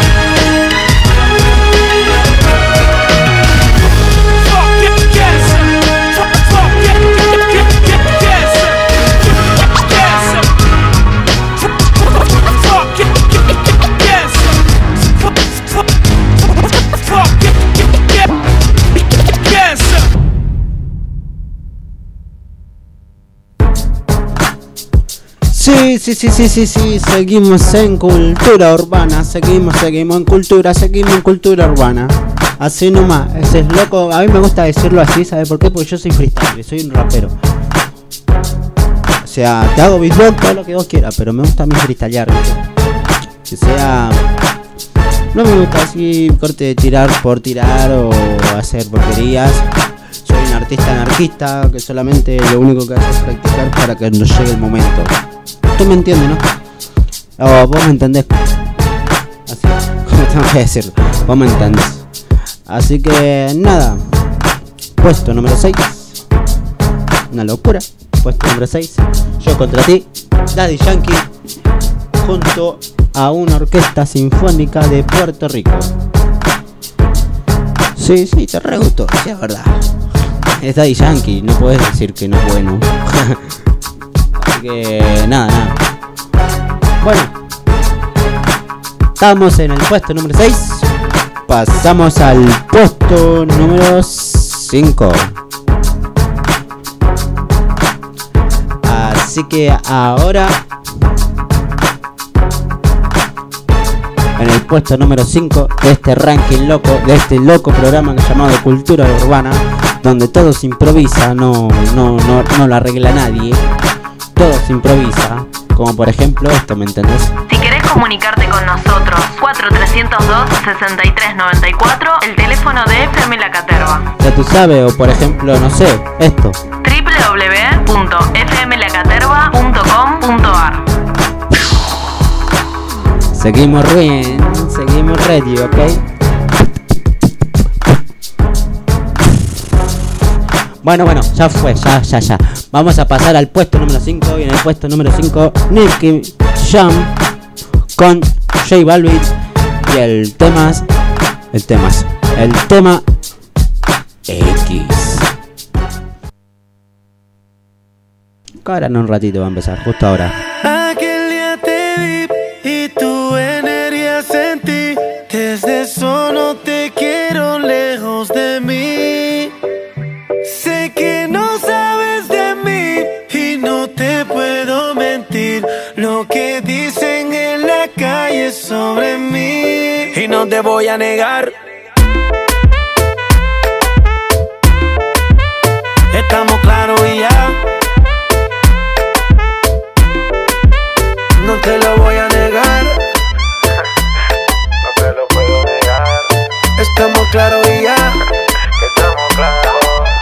C: Sí, seguimos en cultura urbana, seguimos en cultura urbana. Así nomás, ese es loco. A mí me gusta decirlo así, ¿sabes por qué? Porque yo soy freestyle, soy un rapero. O sea, te hago beatbox, todo lo que vos quieras, pero me gusta a mí freestylear. Que sea... No me gusta así corte de tirar por tirar o hacer porquerías. Soy un artista anarquista que solamente lo único que hace es practicar para que nos llegue el momento. Tú me entiendes, ¿no? O vos me entendés. Así, como tengo que decirlo. Vos me entendés. Así que nada. Puesto número 6. Una locura. Puesto número 6. Yo contra ti, Daddy Yankee, junto a una orquesta sinfónica de Puerto Rico. Sí, te re gustó, sí, es verdad. Es Daddy Yankee, no puedes decir que no es bueno. Así que nada. Bueno, estamos en el puesto número 6. Pasamos al puesto número 5. Así que ahora, en el puesto número 5 de este ranking loco, de este loco programa llamado Cultura Urbana, donde todo se improvisa, no lo arregla nadie, todo se improvisa, como por ejemplo esto, ¿me entendés?
D: Si querés comunicarte con nosotros, 4302-6394, el teléfono de FM La Caterva.
C: Ya tú sabes, o por ejemplo, no sé, esto.
D: www.fmlacaterva.com.ar.
C: Seguimos bien, seguimos ready, ¿ok? Bueno, ya fue, ya. Vamos a pasar al puesto número 5. Y en el puesto número 5, Nicky Jam con J Balvin. Y el tema X. Ahora en un ratito va a empezar, justo ahora.
O: Aquel día te vi y tu energía sentí. Desde eso no te quiero lejos de mí. Sé que no sabes de mí y no te puedo mentir. Lo que dicen en la calle sobre mí, y no te voy a negar. Estamos claros y ya. No te lo voy a negar. No te lo puedo negar. Estamos claros y ya. Estamos claros.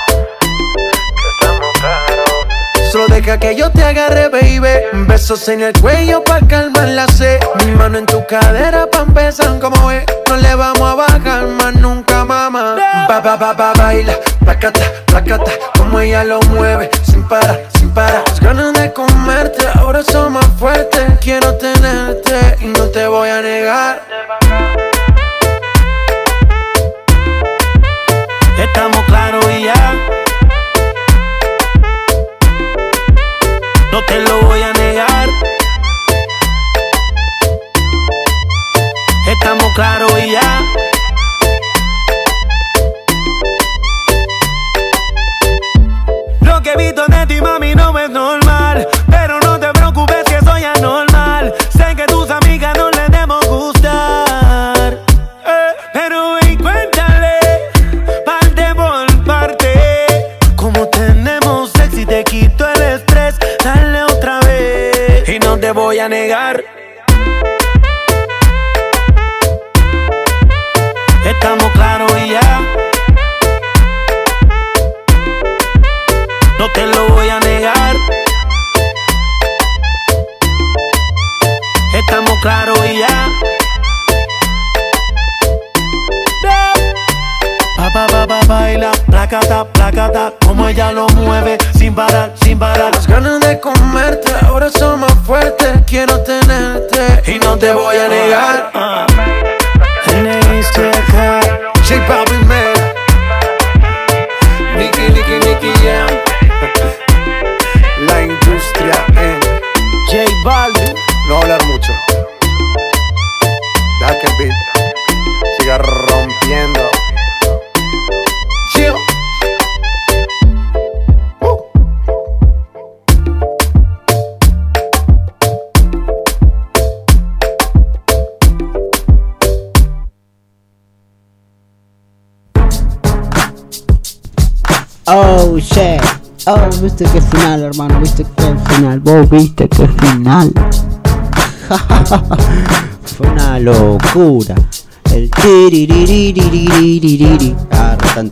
O: Solo deja que yo te agarre, baby. Besos en el cuello pa' calmar la sed. Mi mano en tu cadera pa' empezar como es. No le vamos a bajar más nunca, mamá. Baila, placata, placata. Como ella lo mueve, sin parar, sin parar. Las ganas de comerte ahora son más fuertes. Quiero tenerte y no te voy a negar. Estamos claros y ya. No te lo voy a negar. Estamos claros y ya. Lo que he visto de ti, mami, no es normal. Pero no te preocupes que soy anormal. Sé que tus amigas no les debemos gustar. Pero ven, cuéntale, parte por parte. Como tenemos sexy, te quito el estrés. Dale otra vez y no te voy a negar. Estamos claros y ya. No te lo voy a negar. Estamos claros y ya. Baila, placata, placata. Como ella lo mueve, sin parar, sin parar. Las ganas de comerte ahora son más fuertes. Quiero tenerte y no te voy a negar. J Balvin, man. Nicky Jam. La industria en J Balvin. No hablar mucho. Deja que el beat siga rompiendo. Chill.
C: Oh shit. Oh, viste qué final, hermano, viste qué final. Vos viste qué final. Fue una locura. El tiriririririririri. Ah, rotando.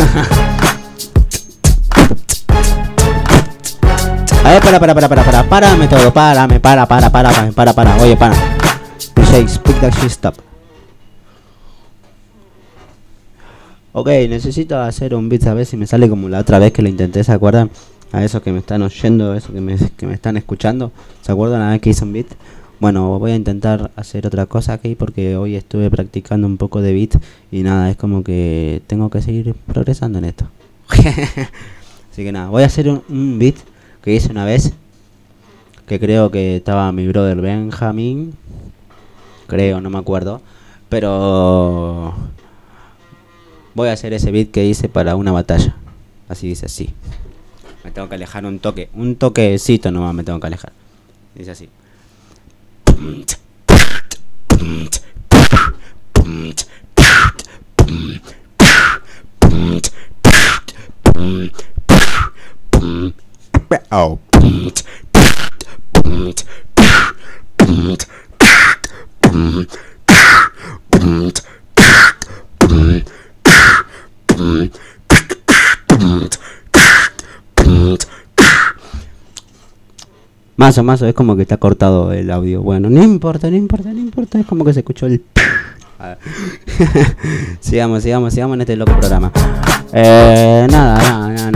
C: A ver, párame todo, para. Oye, para. DJ, speak that shit, stop. Ok, necesito hacer un beat a ver si me sale como la otra vez que lo intenté, ¿se acuerdan? A esos que me están oyendo, esos que me están escuchando, ¿se acuerdan la vez que hice un beat? Bueno, voy a intentar hacer otra cosa aquí porque hoy estuve practicando un poco de beat y nada, es como que tengo que seguir progresando en esto. Así que nada, voy a hacer un beat que hice una vez, que creo que estaba mi brother Benjamin, creo, no me acuerdo, pero voy a hacer ese beat que hice para una batalla. Así dice así. Me tengo que alejar un toquecito nomás me tengo que alejar. Dice así. Oh. Más o es como que está cortado el audio. Bueno, no importa, es como que se escuchó el... sigamos en este loco programa. Nada.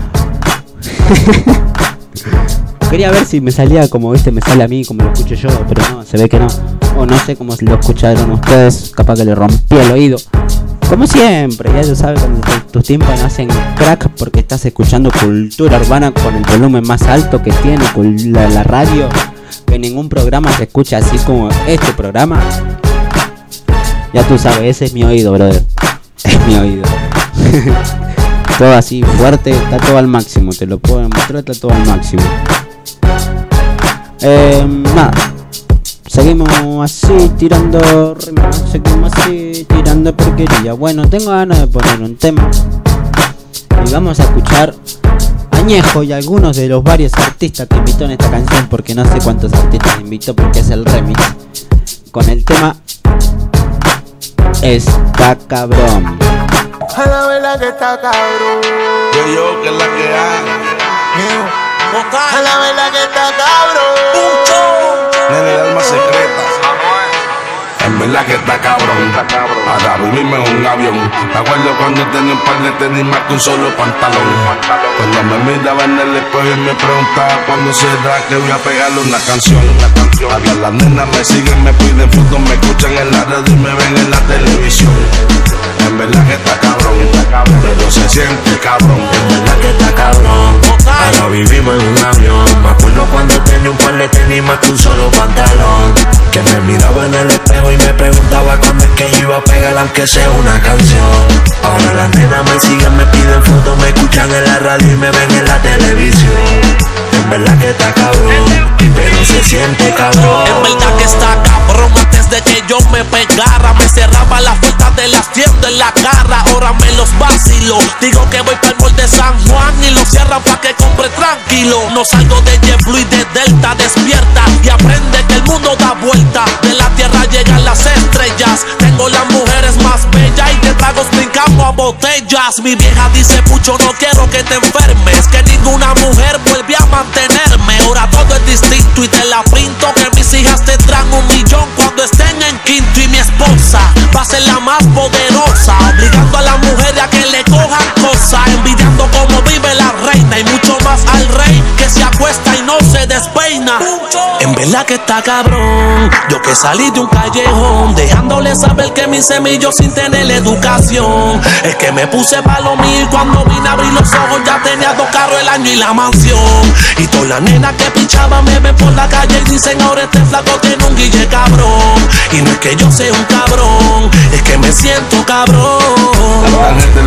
C: Quería ver si me salía como me sale a mí, como lo escucho yo, pero no, se ve que no. O no sé cómo lo escucharon ustedes, capaz que le rompí el oído. Como siempre, ya tú sabes, cuando tus tímpanos hacen crack porque estás escuchando Cultura Urbana con el volumen más alto que tiene la radio, que ningún programa se escucha así como este programa. Ya tú sabes, ese es mi oído, brother. Es mi oído. Todo así fuerte, está todo al máximo, te lo puedo demostrar, está todo al máximo. Nada. Seguimos así tirando rimas, seguimos así tirando porquería. Bueno, tengo ganas de poner un tema y vamos a escuchar Añejo y algunos de los varios artistas que invitó en esta canción, porque no sé cuántos artistas invitó porque es el remix. Con el tema Está Cabrón.
P: A la vela que está cabrón.
Q: Yo que es la que hay.
P: A la vela que está cabrón.
Q: Nene de alma secreta. En verdad que está cabrón. Para vivirme en un avión. Me acuerdo cuando tenía un par de tenis más que un solo pantalón. Cuando me miraba en el espejo y me preguntaba cuándo será que voy a pegarle una canción. Hasta las nenas me siguen, me piden fotos, me escuchan en la radio y me ven en la televisión. En verdad que está cabrón, pero se siente cabrón.
R: En verdad que está cabrón. Ahora vivimos en un avión. Me acuerdo cuando tenía un par de tenis más que un solo pantalón. Que me miraba en el espejo y me preguntaba cuándo es que iba a pegar aunque sea una canción. Ahora las nenas me siguen, me piden fotos, me escuchan en la radio y me ven en la televisión. En verdad que está cabrón, pero se siente cabrón.
S: En verdad que está cabrón. Antes de que yo me pegara, me cerraba las puertas de las tiendas en la cara. Ahora me los vacilo. Digo que voy para el mall de San Juan y lo cierran pa' que compre tranquilo. No salgo de JetBlue y de Delta. Despierta y aprende que el mundo da vuelta. De la tierra llegan las estrellas. Tengo las mujeres más bellas y de tragos brincamos a botellas. Mi vieja dice: Pucho, no quiero que te enfermes, que ninguna mujer vuelve a mantenerme. Ahora todo es distinto y te la pinto, que mis hijas tendrán 1 millón cuando estén en quinto. Y mi esposa va a ser la más poderosa, obligando a la mujer a que le cojan cosas, envidiando cómo vive la reina y mucho más al rey que se acuesta y no se despeina. En verdad que está cabrón. Yo que salí de un callejón, dejándole saber que mi semillo sin tener educación. Es que me puse pa' lo mío y cuando vine a abrir los ojos ya tenía 2 carros, el año y la mansión. Y todas las nenas que pinchaban me ven por la calle y dicen: ahora este flaco tiene un guille cabrón. Y no es que yo sea un cabrón, es que me siento cabrón.
Q: La gente del banco que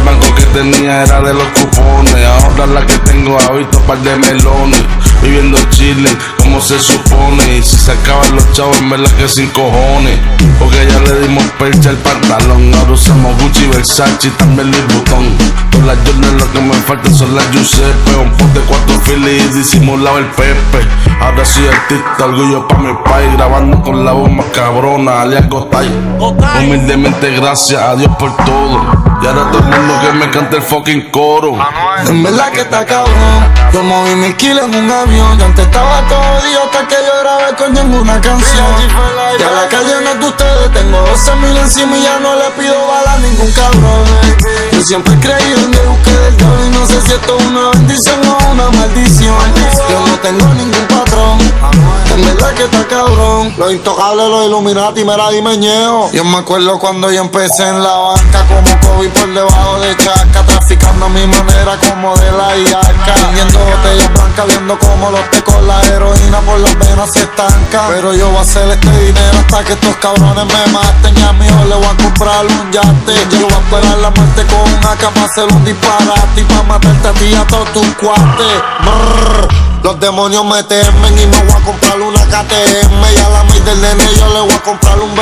Q: tenía era de los cupones. Ahora la que tengo ha visto par de melones. Viviendo Chile como se supone. Y si se acaban los chavos en verdad que sin cojones. Porque ya le dimos percha al pantalón. Ahora usamos Gucci, Versace y también Louis Vuitton. Todas las Jordan lo que me faltan son las Giuseppe. Un pot de 4 filis y disimulado el Pepe. Ahora soy artista, orgullo pa' mi país. Grabando con la voz más cabrona, alias Gotay. Humildemente gracias a Dios por todo. Y ahora todo el mundo que me cante el fucking coro.
T: En verdad que está cabrón. Yo moví 1000 kilos en un avión. Yo antes estaba todo jodido hasta que yo grabé con ninguna canción. Ya la calle no es de ustedes. Tengo 12.000 encima y ya no le pido bala a ningún cabrón. Yo siempre he creído en Dios que del diablo. Y no sé si esto es una bendición o una maldición. Yo no tengo ningún patrón. En verdad que está cabrón. Los intocables, los Illuminati, mera dimeñeo. Yo me acuerdo cuando yo empecé en la banca como Kobe por debajo de Chaca, traficando a mi manera como de la Iarca, vendiendo botellas blancas, viendo como los tecos la heroína por las venas se estancan. Pero yo voy a hacer este dinero hasta que estos cabrones me maten. Y a mi hijo le voy a comprar un yate. Yo voy a esperar la muerte con una capa, hacer un disparate y pa' matarte a ti y a todos tus cuates. Brrr. Los demonios me temen y me voy a comprar una KTM. Y a la maíz del nene yo le voy a comprar un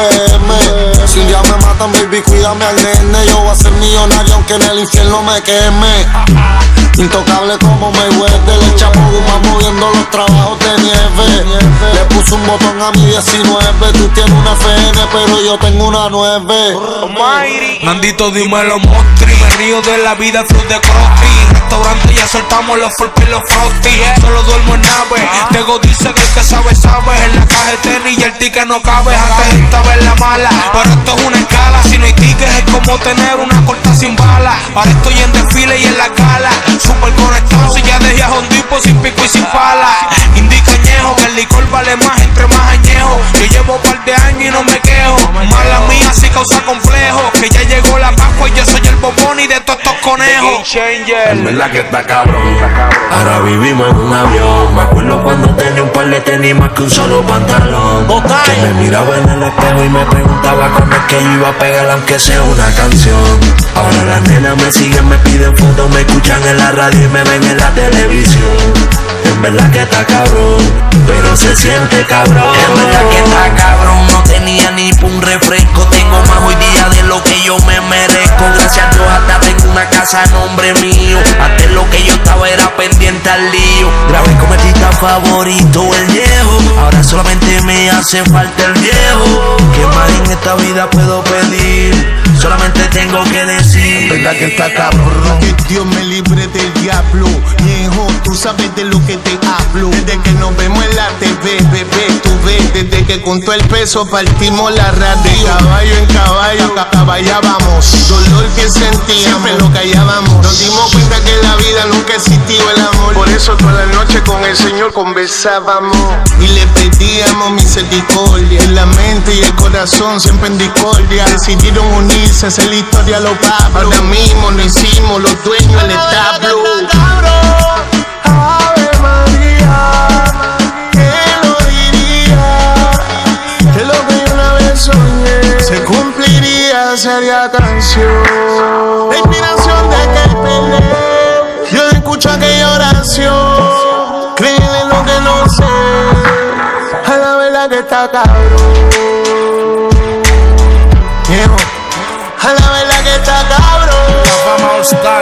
T: BM. Si un día me matan, baby, cuídame al nene. Yo voy a ser millonario aunque en el infierno me queme. Intocable como Mayweather. Le echamos guma moviendo los trabajos de nieve. Le puse un botón a mi 19. Tú tienes una FN pero yo tengo una 9.
M: Nandito, dímelo, Mostri. Me río de la vida, flor de crossfit. Restaurante ya soltamos los forpes y los frosty. Solo duermo en nave. Tego dice que el que sabe, sabe. En la caja de tenis y el ticket no cabe. Antes estaba en la mala, pero esto es una escala. Si no hay tickets es como tener una corta sin bala. Ahora estoy en desfile y en la gala. Super conectado, si ya dejé a Hondipo sin pico y sin pala. Indica añejo, que el licor vale más entre más añejo. Yo llevo un par de años y no me quejo. Mala mía si causa complejo. Que ya llegó la Pascua y yo soy el bombón y de todos estos conejos.
Q: En verdad que está cabrón.
R: Ahora vivimos en un avión. Me acuerdo cuando tenía un par de tenis más que un solo pantalón. Que me miraba en el espejo y me preguntaba cuándo es que yo iba a pegar aunque sea una canción. Ahora las nenas me siguen, me piden fotos, me escuchan en la radio y me ven en la televisión. En verdad que está cabrón, pero se siente cabrón.
S: En verdad que está cabrón, no tenía ni pa' un refresco. Tengo más hoy día de lo que yo me merezco. Gracias a Dios hasta tengo una casa a nombre mío. Antes lo que yo estaba era pendiente al lío. Grabé con mi artista favorito, el viejo. Ahora solamente me hace falta el viejo. ¿Qué más en esta vida puedo pedir? Solamente tengo que decir.
Q: En verdad que está cabrón.
U: Que Dios me libre del diablo. Viejo, tú sabes de lo que te hablo. Desde que nos vemos en la TV, bebé, tú ves. Desde que con todo el peso partimos la radio. De caballo en caballo, caballábamos. Dolor que sentíamos, siempre lo callábamos. Nos dimos cuenta que en la vida nunca existió el amor. Por eso toda la noche con el Señor conversábamos. Y le pedíamos misericordia. En la mente y el corazón siempre en discordia. Decidieron unirse, hacer la historia a los Pablo. Ahora mismo lo hicimos, los dueños del establo. Ave María, ¿quién lo diría? Que lo que yo una vez soñé se cumpliría, sería canción. La inspiración de que peleé, yo escucho aquella oración. Creen en lo que no sé, a la verdad que está cabrón. Viejo, a la verdad que está cabrón.
Q: La fama all star.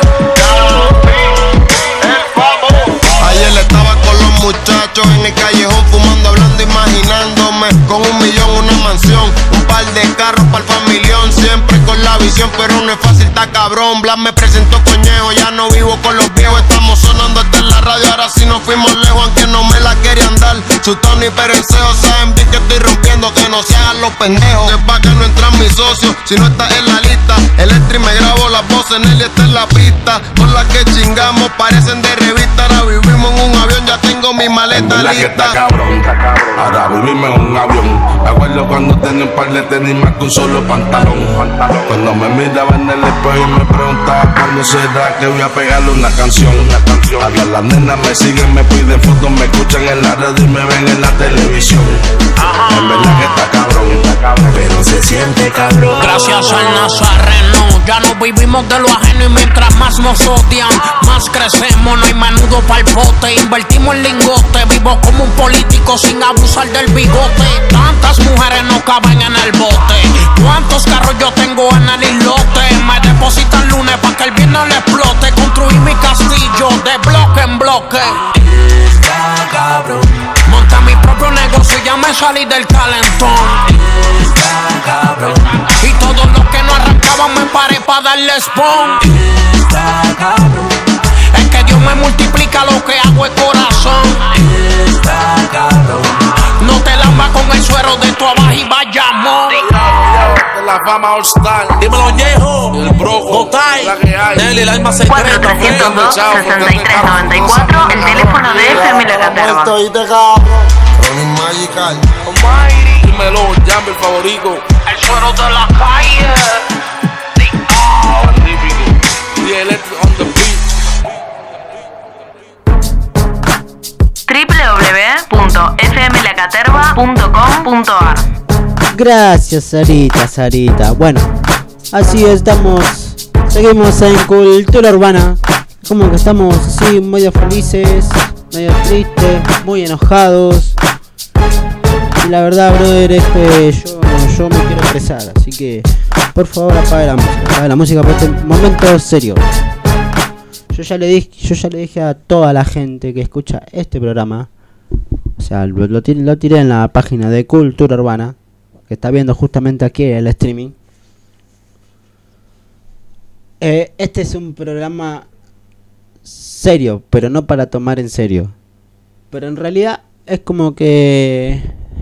U: Ayer estaba con los muchachos en el callejón fumando, hablando, imaginándome con 1 millón, una mansión, un par de carros para el familión, siempre con la visión, pero no es fácil, está cabrón. Blas me presentó coñejo, ya no vivo con los viejos, estamos sonando hasta en la radio, ahora sí nos fuimos lejos, aunque no me la querían dar. Su Tony pero el CEO saben bien que estoy rompiendo, que no se hagan los pendejos, es pa' que no entran mis socios, si no está en la lista. Electric me grabo las voces, Nelly está en la pista, con las que chingamos parecen de revista. Ahora vivimos en un avión, ya tengo mi maleta lista.
Q: Que está cabrón. Ahora vivimos en un avión. Me acuerdo cuando tenía un par de tenis más que un solo pantalón. Cuando me miraba en el espejo y me preguntaba cuándo será que voy a pegarle una canción. Ahora las nenas me siguen, me piden fotos, me escuchan en la radio y me ven en la televisión. En verdad que está cabrón. cabrón, pero se siente cabrón.
B: Gracias al Nazareno, ya no vivimos de lo ajeno y mientras más nos odian, más crecemos. No hay menudo pa'l bote, invertimos en lingote. Vivo como un político sin abusar del bigote. Tantas mujeres no caben en el bote. ¿Cuántos carros yo tengo en el islote? Me depositan lunes pa' que el viernes le explote. Construí mi castillo de bloque en bloque.
R: Está cabrón.
B: Monta mi propio negocio, ya me salí del calentón.
R: Está cabrón.
B: Y todos los que no arrancaban me paré pa' darle spawn.
R: Está cabrón.
B: Es que Dios me multiplica lo que hago de corazón.
R: Está cabrón.
B: No te lambas con el suero de tu abajo y vaya amor.
Q: La fama All Star.
S: Dímelo, Ñejo.
Q: El Broco.
S: Botay.
Q: La que hay.
S: Nelly, el alma secreta.
D: 4-302-6394, el teléfono de FM La Caterva.
U: Estoy de cabrón. Ronnie Magical.
Q: Dímelo, Jambo, el favorito.
B: El suero de la calle.
Q: Magnífico. The Electric on the beat.
D: www.fmlacaterva.com.ar.
C: Gracias, Sarita. Bueno, así estamos. Seguimos en Cultura Urbana. Como que estamos así, medio felices, medio tristes, muy enojados. Y la verdad, brother, es que yo me quiero expresar. Así que, por favor, apague la música por este momento serio. Yo ya le dije a toda la gente que escucha este programa. O sea, lo tiré en la página de Cultura Urbana, que está viendo justamente aquí el streaming. Este es un programa serio, pero no para tomar en serio. Pero en realidad es como que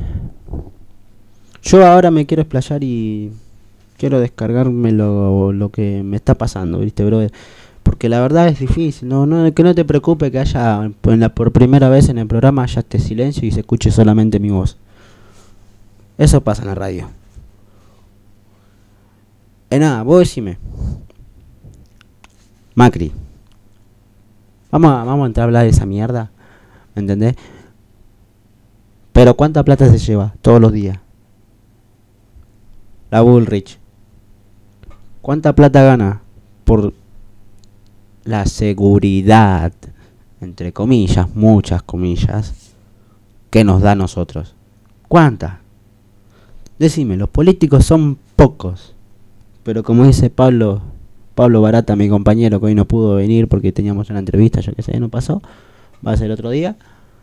C: yo ahora me quiero explayar y quiero descargarme lo que me está pasando, ¿viste, brother? Porque la verdad es difícil, que no te preocupe que haya por primera vez en el programa haya este silencio y se escuche solamente mi voz. Eso pasa en la radio. Nada, vos decime. Macri. Vamos a entrar a hablar de esa mierda. ¿Me entendés? Pero ¿cuánta plata se lleva todos los días? La Bullrich. ¿Cuánta plata gana por la seguridad, entre comillas, muchas comillas, que nos da a nosotros? ¿Cuánta? Decime, los políticos son pocos, pero como dice Pablo Barata, mi compañero, que hoy no pudo venir porque teníamos una entrevista, yo que sé, no pasó, va a ser otro día,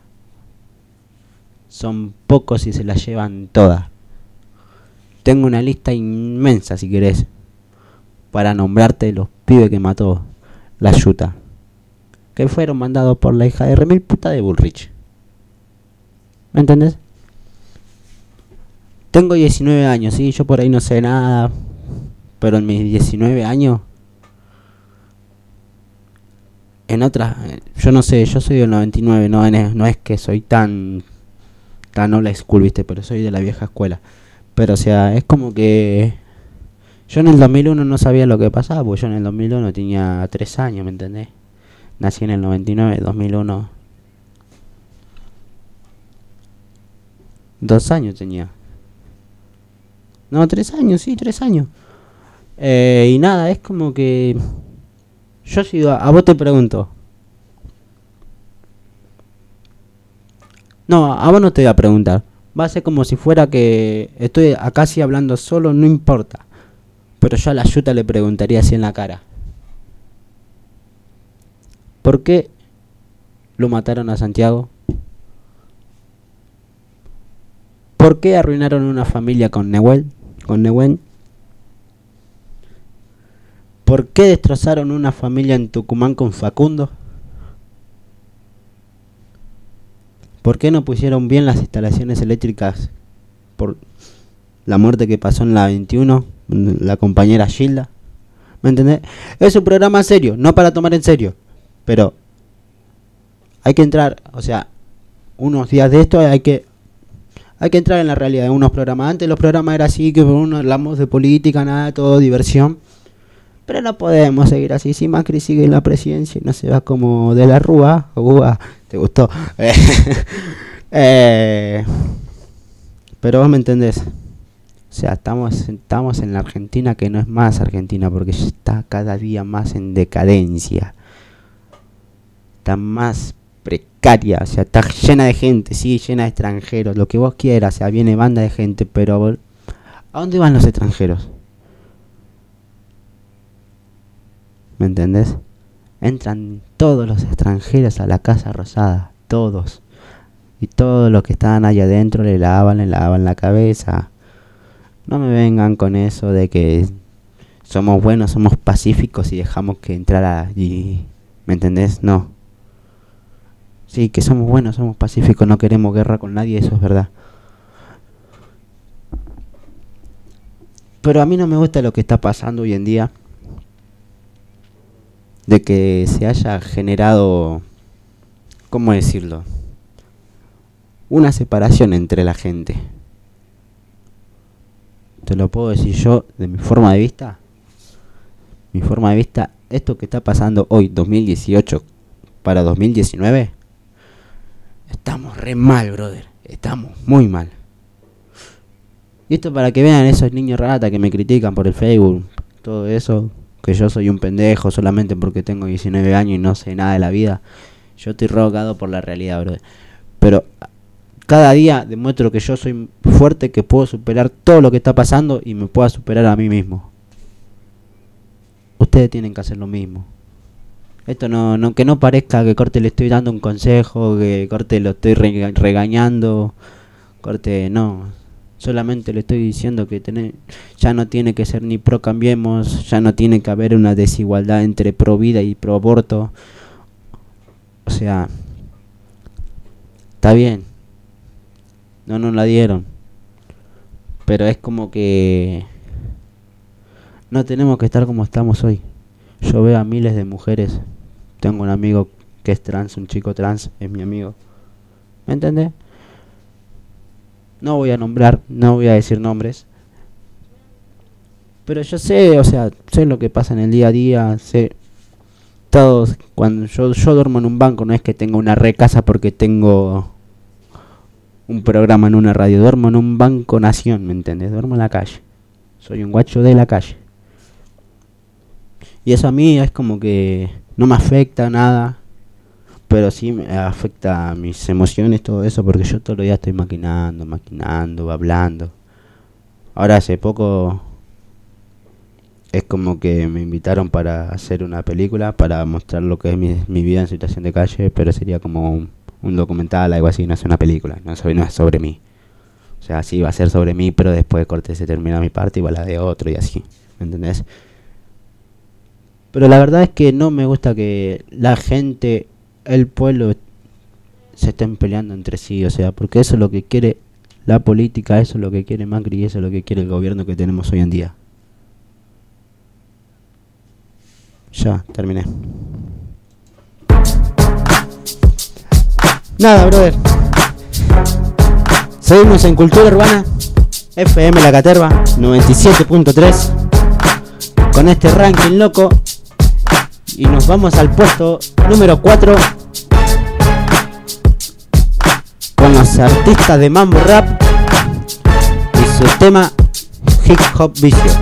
C: son pocos y se la llevan todas. Tengo una lista inmensa, si querés, para nombrarte los pibes que mató la Yuta, que fueron mandados por la hija de remil puta de Bullrich. ¿Me entendés? Tengo 19 años, sí, yo por ahí no sé nada, pero en mis 19 años, en otras, yo no sé, yo soy del 99, no es que soy tan old school, viste, pero soy de la vieja escuela. Pero o sea, es como que yo en el 2001 no sabía lo que pasaba, porque yo en el 2001 tenía 3 años, ¿me entendés? Nací en el 99, 2001. 2 años tenía. No, 3 años, sí, 3 años. Y nada, es como que yo sigo, a vos te pregunto. No, a vos no te voy a preguntar. Va a ser como si fuera que estoy acá así hablando solo, no importa. Pero yo a la Yuta le preguntaría así en la cara. ¿Por qué lo mataron a Santiago? ¿Por qué arruinaron una familia con Nehuen? ¿Por qué destrozaron una familia en Tucumán con Facundo? ¿Por qué no pusieron bien las instalaciones eléctricas por la muerte que pasó en la 21, la compañera Gilda? ¿Me entendés? Es un programa serio, no para tomar en serio, pero hay que entrar, o sea, unos días de esto hay que entrar en la realidad de unos programas. Antes los programas eran así, que uno hablamos de política, nada, todo diversión. Pero no podemos seguir así. Si Macri sigue en la presidencia y no se va como de la Rúa, ¿te gustó? Pero vos me entendés. O sea, estamos en la Argentina que no es más Argentina, porque está cada día más en decadencia. Está más precaria, o sea, está llena de gente, sí, llena de extranjeros, lo que vos quieras, o sea, viene banda de gente, pero ¿a dónde van los extranjeros? ¿Me entendés? Entran todos los extranjeros a la Casa Rosada, todos. Y todos los que estaban allá adentro le lavan la cabeza. No me vengan con eso de que somos buenos, somos pacíficos y dejamos que entrara allí. ¿Me entendés? No. Sí, que somos buenos, somos pacíficos, no queremos guerra con nadie, eso es verdad. Pero a mí no me gusta lo que está pasando hoy en día. De que se haya generado, ¿cómo decirlo? Una separación entre la gente. Te lo puedo decir yo de mi forma de vista. Mi forma de vista, esto que está pasando hoy, 2018 para 2019, estamos re mal, brother. Estamos muy mal. Y esto para que vean esos niños rata que me critican por el Facebook, todo eso, que yo soy un pendejo solamente porque tengo 19 años y no sé nada de la vida. Yo estoy rogado por la realidad, brother. Pero cada día demuestro que yo soy fuerte, que puedo superar todo lo que está pasando y me puedo superar a mí mismo. Ustedes tienen que hacer lo mismo. Esto no que no parezca que corte le estoy dando un consejo, que corte lo estoy regañando, corte no. Solamente le estoy diciendo que ya no tiene que ser ni pro cambiemos, ya no tiene que haber una desigualdad entre pro vida y pro aborto. O sea, está bien. No nos la dieron. Pero es como que no tenemos que estar como estamos hoy. Yo veo a miles de mujeres. Tengo un amigo que es trans, un chico trans, es mi amigo. ¿Me entendés? No voy a nombrar, no voy a decir nombres. Pero yo sé, o sea, sé lo que pasa en el día a día, sé todos. Cuando yo duermo en un banco, no es que tenga una recasa porque tengo un programa en una radio. Duermo en un banco nación, ¿me entendés? Duermo en la calle. Soy un guacho de la calle. Y eso a mí es como que no me afecta nada, pero sí me afecta a mis emociones, todo eso, porque yo todos los días estoy maquinando, hablando. Ahora hace poco es como que me invitaron para hacer una película, para mostrar lo que es mi vida en situación de calle, pero sería como un documental, algo así, no es una película, no es sobre mí. O sea, sí va a ser sobre mí, pero después de corte se termina mi parte y va la de otro y así, ¿me entendés? Pero la verdad es que no me gusta que la gente, el pueblo, se estén peleando entre sí, o sea, porque eso es lo que quiere la política, eso es lo que quiere Macri y eso es lo que quiere el gobierno que tenemos hoy en día. Ya, terminé. Nada, brother. Seguimos en Cultura Urbana, FM La Caterva, 97.3, con este ranking loco. Y nos vamos al puesto número 4 con los artistas de Mambo Rap y su tema Hip Hop Vicio.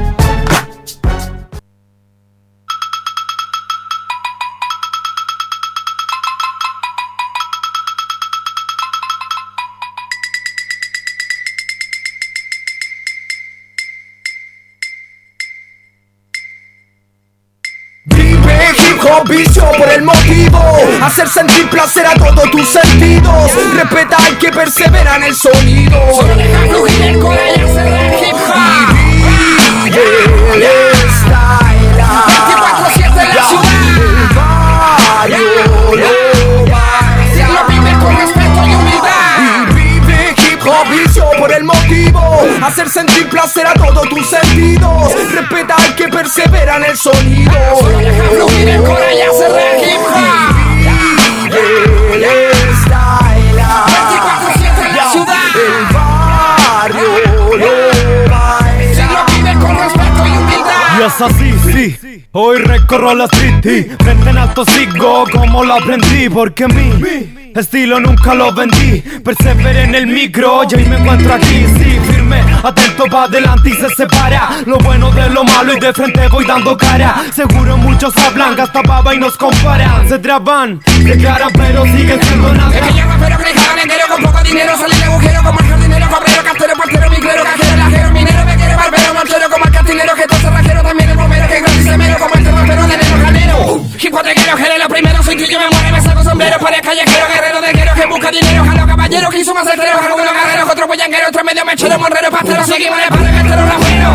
E: Vicio por el motivo, hacer sentir placer a todos tus sentidos. Respeta al que persevera en el sonido. Solo deja fluir el core y hacer el hip hop. Y vive el style 24/7 en la ciudad. El barrio lo baila. Lo vive con respeto y humildad. Y vive hip hop vicio por el motivo, hacer sentir placer a todos tus sentidos. Respeta al que persevera en el sonido. Solo deja fluir el core y hacer el hip hop. Y vive el style 24/7 en la ciudad. El barrio lo baila. Si lo vive con respeto y humildad.
V: Yo
E: es así, sí. Hoy recorro la street y frente en alto sigo como lo aprendí. Porque mi estilo nunca lo vendí. Perseveré en el micro y hoy me encuentro aquí, sí, firme, atento pa' adelante y se separa lo bueno de lo malo y de frente voy dando cara. Seguro muchos hablan, gastan baba y nos comparan. Se traban de cara pero siguen siendo nada.
F: Es que yo rapero, crejado, entero con poco dinero. Salí de agujero como el jardinero, cabrero, castero, portero, micrero, cajero, lajero, minero, bequero, barbero, martero, como el castinero, que todo cerrajero, también el bombero, que gratis semero, como el terrapero de negro janero. Hipotequero, gerelo, primero, soy tú y yo me muero, me saco sombrero, para el callejero, guerrero de guerrero, que busca dinero, jalo caballero, que hizo más certeros, algunos guerreros, otro pollanguero, otro medio mechero, morrero, pastero, seguimos en el padre, castero, rapero.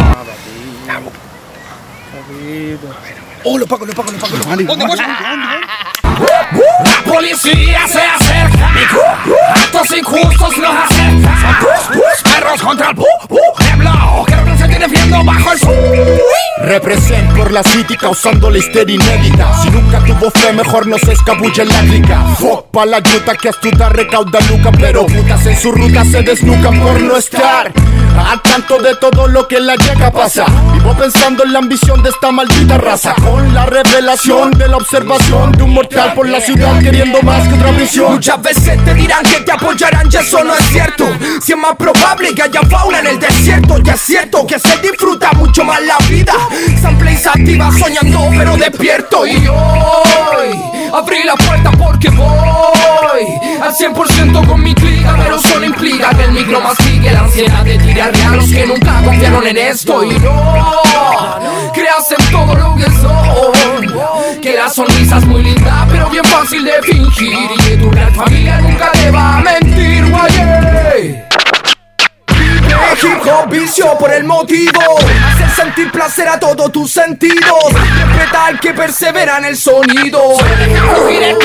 A: Oh, lo pago.
F: La policía se acerca, actos injustos los acerca. Perros contra el pueblo que representa y defiendo bajo el sur.
U: Represent por la city causando la histeria inédita. Si nunca tuvo fe mejor no se escabulle en la clica. Fuck pa' la yuta que astuta recauda luca. Pero putas en su ruta se desnucan por no estar al tanto de todo lo que la llega pasa. Vivo pensando en la ambición de esta maldita raza, con la revelación de la observación de un mortal por la ciudad queriendo más que otra visión.
E: Muchas veces te dirán que te apoyarán y eso no es cierto. Si es más probable que haya fauna en el desierto. Y es cierto que se disfruta mucho más la vida. Sample y se activa soñando pero despierto. Y hoy abrí la puerta porque voy al 100% con mi clica. Pero solo implica que el micro mastique la ansiedad de tirarle a los que nunca confiaron en esto. Y no creas en todo lo que son, que la sonrisa es muy linda pero bien fácil de fingir. Y que tu real familia nunca te va a mentir, guaye. Hip hop vicio por el motivo, hacer sentir placer a todos tus sentidos. Respeta al que persevera en el sonido. Vive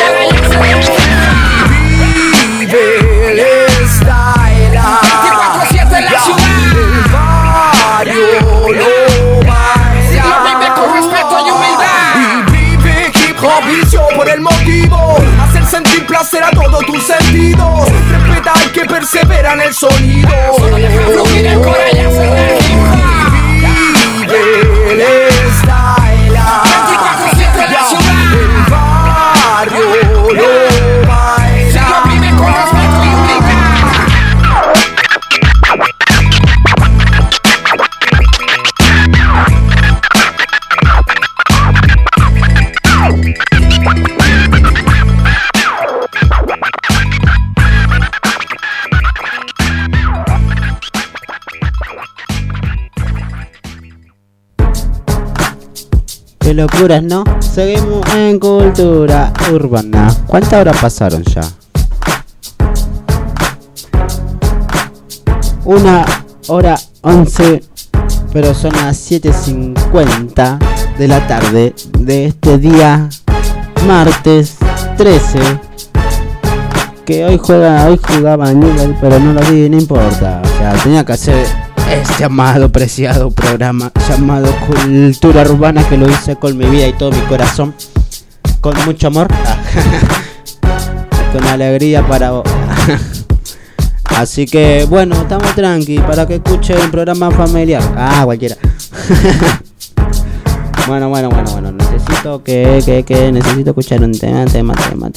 E: el style, 24/7 en la ciudad. El barrio lo baila. Lo vive con respeto y humildad. Y vive hip hop vicio por el motivo, hacer sentir placer a todos tus sentidos. Respeta al que persevera en el sonido. Solo deja fluir el core y hacer el hip hop. Vive el style, 24/7 en la ciudad. El barrio lo baila. Lo vive con respeto y humildad.
C: Qué locuras, ¿no? Seguimos en cultura urbana. ¿Cuántas horas pasaron ya? 1:11, pero son las 7:50 de la tarde de este día martes 13. Que hoy jugaba Newell, pero no lo vi, no importa. O sea, tenía que hacer este amado, preciado programa llamado Cultura Urbana, que lo hice con mi vida y todo mi corazón, con mucho amor, con alegría para vos. Así que bueno, estamos tranqui para que escuche un programa familiar. Cualquiera. Bueno, necesito necesito escuchar un tema.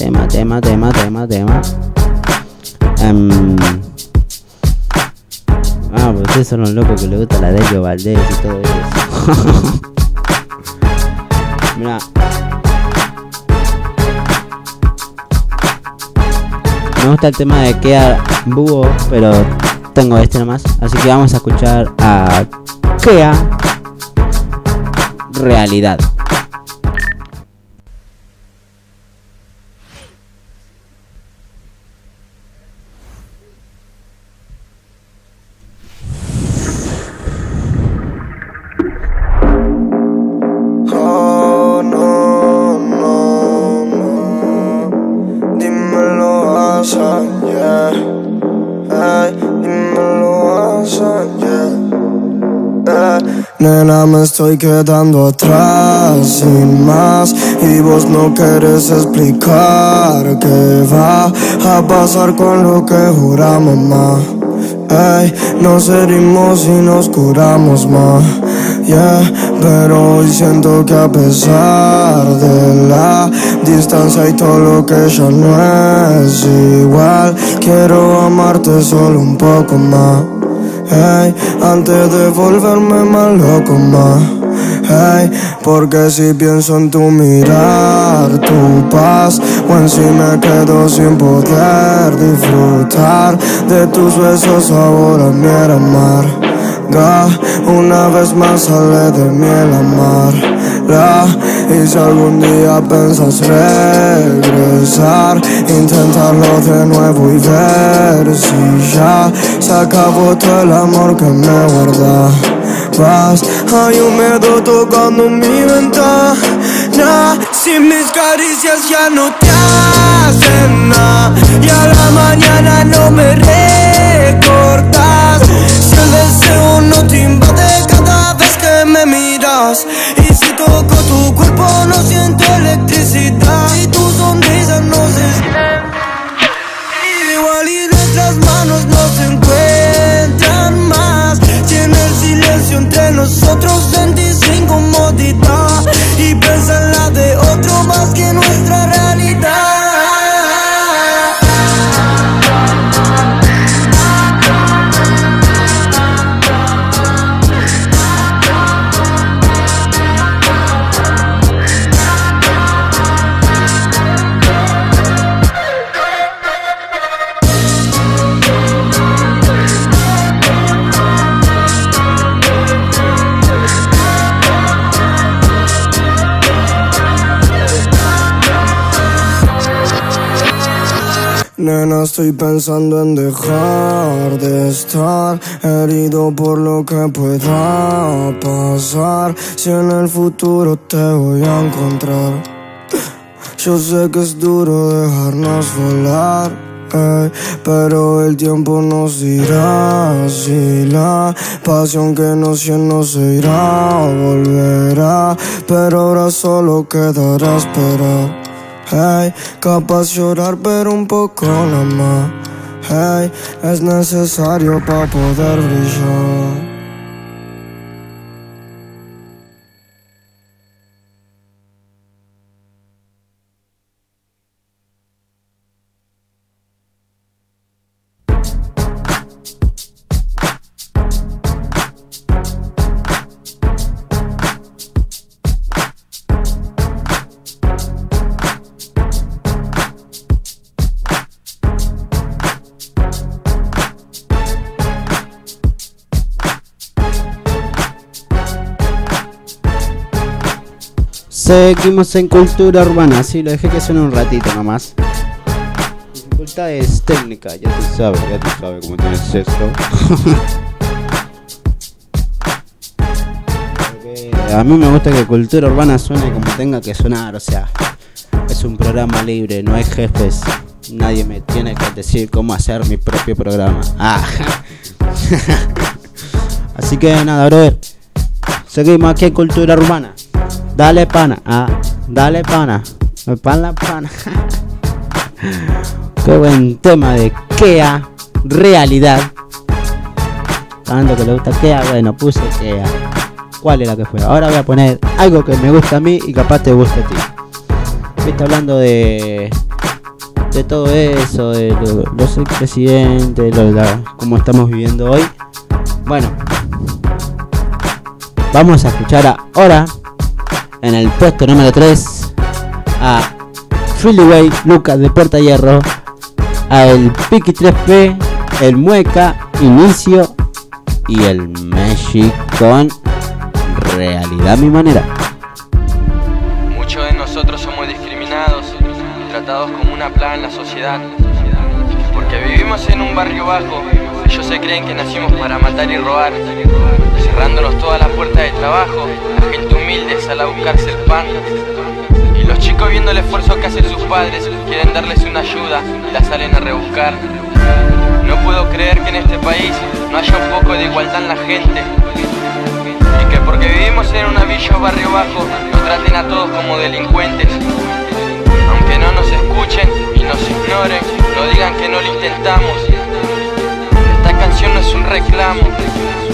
C: Pues ustedes son los locos que les gusta la Delio Valdés y todo eso. Mira. Me gusta el tema de Kea Búho, pero tengo este nomás. Así que vamos a escuchar a Kea Realidad.
T: Nena, me estoy quedando atrás sin más, y vos no querés explicar qué va a pasar con lo que juramos más. Ey, nos herimos y nos curamos más. yeah. Pero hoy siento que a pesar de la distancia y todo lo que ya no es igual, quiero amarte solo un poco más, hey, antes de volverme más loco más, hey, porque si pienso en tu mirar, tu paz, o en si me quedo sin poder disfrutar de tus besos ahora mi amarga. Una vez más sale de miel amarga. Y si algún día pensas regresar, inténtalo de nuevo y ver si ya se acabó todo el amor que me guardabas. Hay un miedo tocando mi ventana. Si mis caricias ya no te hacen nada y a la mañana no me recordas, si el deseo no te invade cada vez que me miras, y si toco tu cuerpo no siento electricidad, y tu sonrisa no se siente igual y nuestras manos no se encuentran más, si en el silencio entre nosotros sentís incomodidad y piensa en la de otro más que nuestra realidad. Nena, estoy pensando en dejar de estar herido por lo que pueda pasar. Si en el futuro te voy a encontrar, yo sé que es duro dejarnos volar, pero el tiempo nos dirá si la pasión que nos llenó se irá o volverá, pero ahora solo quedará esperar. Hey, capaz llorar pero un poco nada más, hey, es necesario para poder brillar.
C: Seguimos en Cultura Urbana, sí, lo dejé que suene un ratito nomás. Dificultades técnicas, ya tú sabes cómo tienes esto. A mí me gusta que Cultura Urbana suene como tenga que sonar, o sea, es un programa libre, no hay jefes, nadie me tiene que decir cómo hacer mi propio programa. Así que nada, brother, seguimos aquí en Cultura Urbana. Dale pana, dale pana, pana. Qué buen tema de Kea, realidad. Tanto que le gusta Kea, bueno, puse Kea. ¿Cuál era que fue? Ahora voy a poner algo que me gusta a mí y capaz te guste a ti. Está hablando de todo eso, de los expresidentes, cómo estamos viviendo hoy. Bueno, vamos a escuchar ahora en el puesto número 3 a Freeway, Lucas de Puerta Hierro, a el Piki 3P, el Mueca, Inicio y el Magic con Realidad Mi Manera.
H: Muchos de nosotros somos discriminados y tratados como una plaga en la sociedad, porque vivimos en un barrio bajo. Ellos se creen que nacimos para matar y robar, cerrándonos todas las puertas de trabajo. La gente humilde sale a buscarse el pan, y los chicos, viendo el esfuerzo que hacen sus padres, quieren darles una ayuda y la salen a rebuscar. No puedo creer que en este país no haya un poco de igualdad en la gente, y que porque vivimos en una villa o barrio bajo nos traten a todos como delincuentes. Aunque no nos escuchen y nos ignoren, no digan que no lo intentamos. Esta canción no es un reclamo,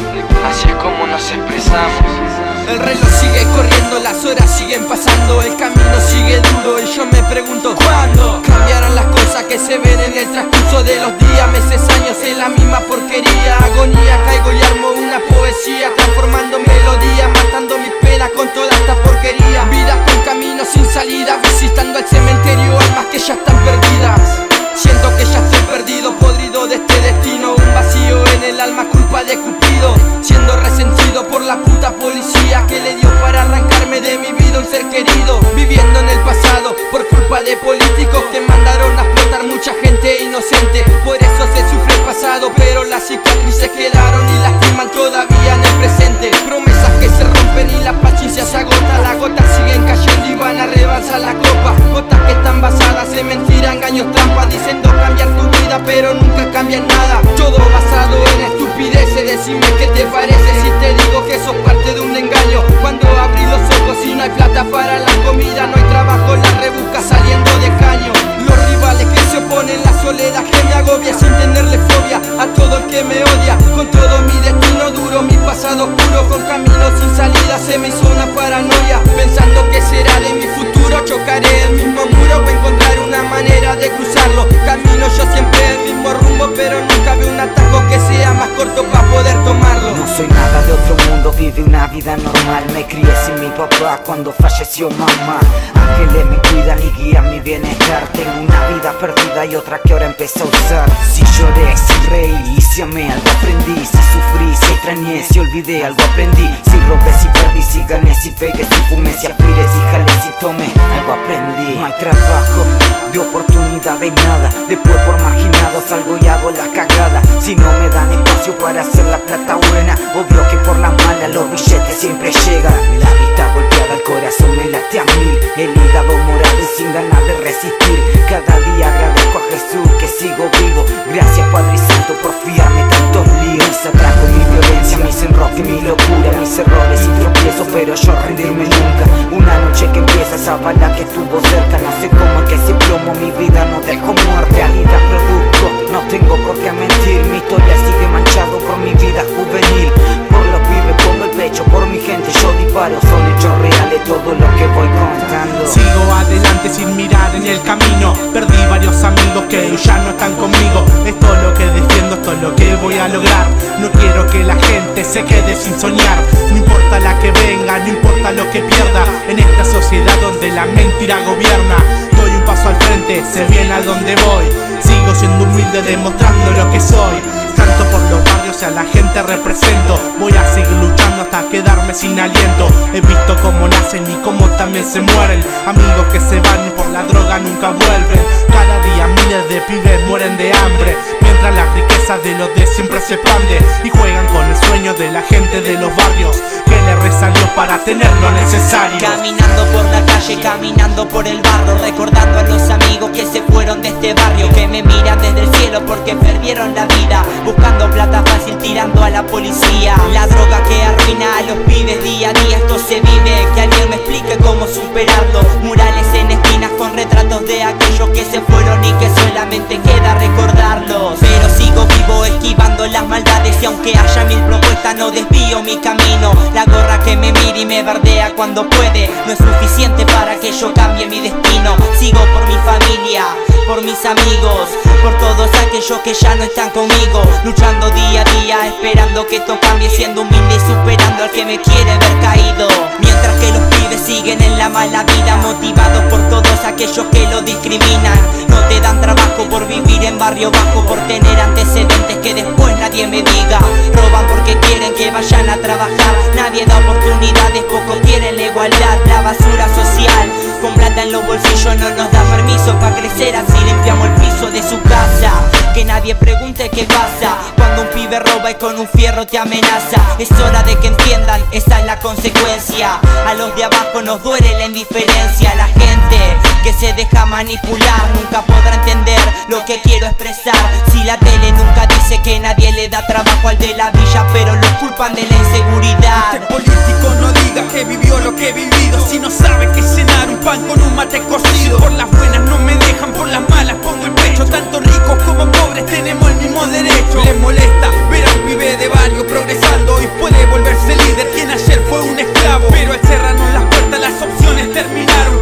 H: así es como nos expresamos.
F: El reloj sigue corriendo, las horas siguen pasando, el camino sigue duro y yo me pregunto ¿cuándo cambiarán las cosas que se ven en el transcurso de los días, meses, años en la misma porquería? Agonía, caigo y armo una poesía, transformando melodía, matando mis penas con toda esta porquería. Vidas con caminos sin salida, visitando el cementerio, almas que ya están perdidas. Siento que ya estoy perdido, podrido de este destino, un vacío en el alma, culpa de Cupido, siendo resentido por la puta policía que le dio para arrancarme de mi vida un ser querido, viviendo en el pasado por culpa de políticos que mandaron a explotar mucha gente inocente. Por eso se sufre el pasado, pero las cicatrices quedaron y lastiman todavía en el presente. Promesas que se rompen y la paciencia se agota, las gotas siguen cayendo y van a rebalsar la copa. Gotas que están basadas en mentira, engaños, trampas, diciendo cambiar tu vida pero nunca cambian nada. Todo basado en estupideces, decime qué te parece si te digo que sos parte de un engaño. Cuando abrí los ojos y no hay plata para la comida, no hay trabajo, la rebusca saliendo de caño. Los rivales que se oponen, la soledad que me agobia sin tenerle fobia a todo el que me odia. Con todo mi destino duro, mi pasado oscuro, con caminos sin salida se me hizo una paranoia. Pensando que será de mi futuro, chocaré el mismo muro o encontrar una manera de cruzarlo. Camino yo siempre el mismo rumbo, pero nunca veo un atajo que sea más corto para poder tomarlo.
G: No soy nada de otro mundo, vive una vida normal. Me crié sin mi papá cuando falleció mamá. Ángeles me cuidan y guían mi bienestar. Tengo una vida perdida y otra que ahora empecé a usar. Si lloré, si reí, si amé, algo aprendí. Si sufrí, si extrañé, si olvidé, algo aprendí. Si robé, si perdí, si gané, si pegué, si fumé, si aspiré, si jalé, si tomé, algo aprendí. No hay trabajo, de oportunidad de nada. Después por marginado salgo y hago la cagada. Si no me dan espacio para hacer la plata buena, obvio que por la mala los billetes siempre llegan. La vista golpeada, el corazón me late a mil, el hígado morado y sin ganas de resistir. Cada día agradezco a Jesús que sigo vivo. Gracias Padre Santo por fiarme tantos líos. Se atrajo mi violencia, mis enroques, mi locura, mis errores y tropiezos, pero yo rendirme nunca. Una noche que empieza esa bala que estuvo cerca, no sé cómo es que ese plomo mi vida no dejó muerte. Realidad produzco, no tengo por qué mentir. Mi historia sigue manchado por mi vida juvenil. Por los pibes pongo el pecho, por mi gente yo disparo. Son hechos reales todo lo que voy contando.
M: Sigo adelante sin mirar en el camino. Perdí varios amigos que ya no están conmigo. Esto es lo que defiendo, esto es lo que voy a lograr. No quiero que la gente se quede sin soñar. No importa la que venga, no importa lo que pierda. En esta sociedad donde la mentira gobierna, doy un paso al frente, sé bien a dónde voy. Sigo siendo humilde demostrando lo que soy. Canto por los barrios y a la gente represento. Voy a seguir luchando hasta quedarme sin aliento. He visto cómo nacen y cómo también se mueren. Amigos que se van y por la droga nunca vuelven. Cada día miles de pibes mueren de hambre, mientras las riquezas de los de siempre se expanden y juegan con el sueño de la gente de los barrios que le reza a Dios para tener lo necesario.
V: Caminando por la calle, caminando por el barro, recordando a los amigos que se fueron de este barrio, que me miran desde el cielo porque perdieron la vida, buscando plata fácil tirando a la policía. La droga que arruina a los pibes día a día, esto se vive, que alguien me explique cómo superarlo. Murales en esquinas con retratos de aquellos que se fueron y que solamente queda recordarlos. Pero sigo vivo esquivando las maldades y aunque haya mil propuestas no desvío mi camino. La gorra que me mira y me bardea cuando puede no es suficiente para que yo cambie mi destino. Sigo por mi familia, por mis amigos, por todos aquellos que ya no están conmigo, luchando día a día, esperando que esto cambie, siendo humilde y superando al que me quiere ver caído. Mientras que los pibes siguen en la mala vida, motivados por todos aquellos que lo discriminan. No te dan trabajo por vivir en barrio bajo, por tener antecedentes que después nadie me diga. Roban porque quieren que vayan a trabajar, nadie da oportunidades, pocos quieren la igualdad. La basura social, con plata en los bolsillos, no nos da permiso para crecer, así limpiamos el piso de su casa. Que nadie pregunte qué pasa cuando un pibe roba y con un fierro te amenaza. Es hora de que entiendan, esa es la consecuencia. A los de abajo nos duele la indiferencia. La gente que se deja manipular nunca podrá entender lo que quiero expresar. Si la tele nunca dice que nadie le da trabajo al de la villa, pero lo culpan de la inseguridad.
F: Este político no diga que vivió lo que he vivido, si no sabe que cenar un pan con un mate cocido. Por las buenas no me dejan, por las malas pongo el pecho. Tanto ricos como pobres tenemos el mismo derecho. Les molesta ver a un pibe de barrio progresando y puede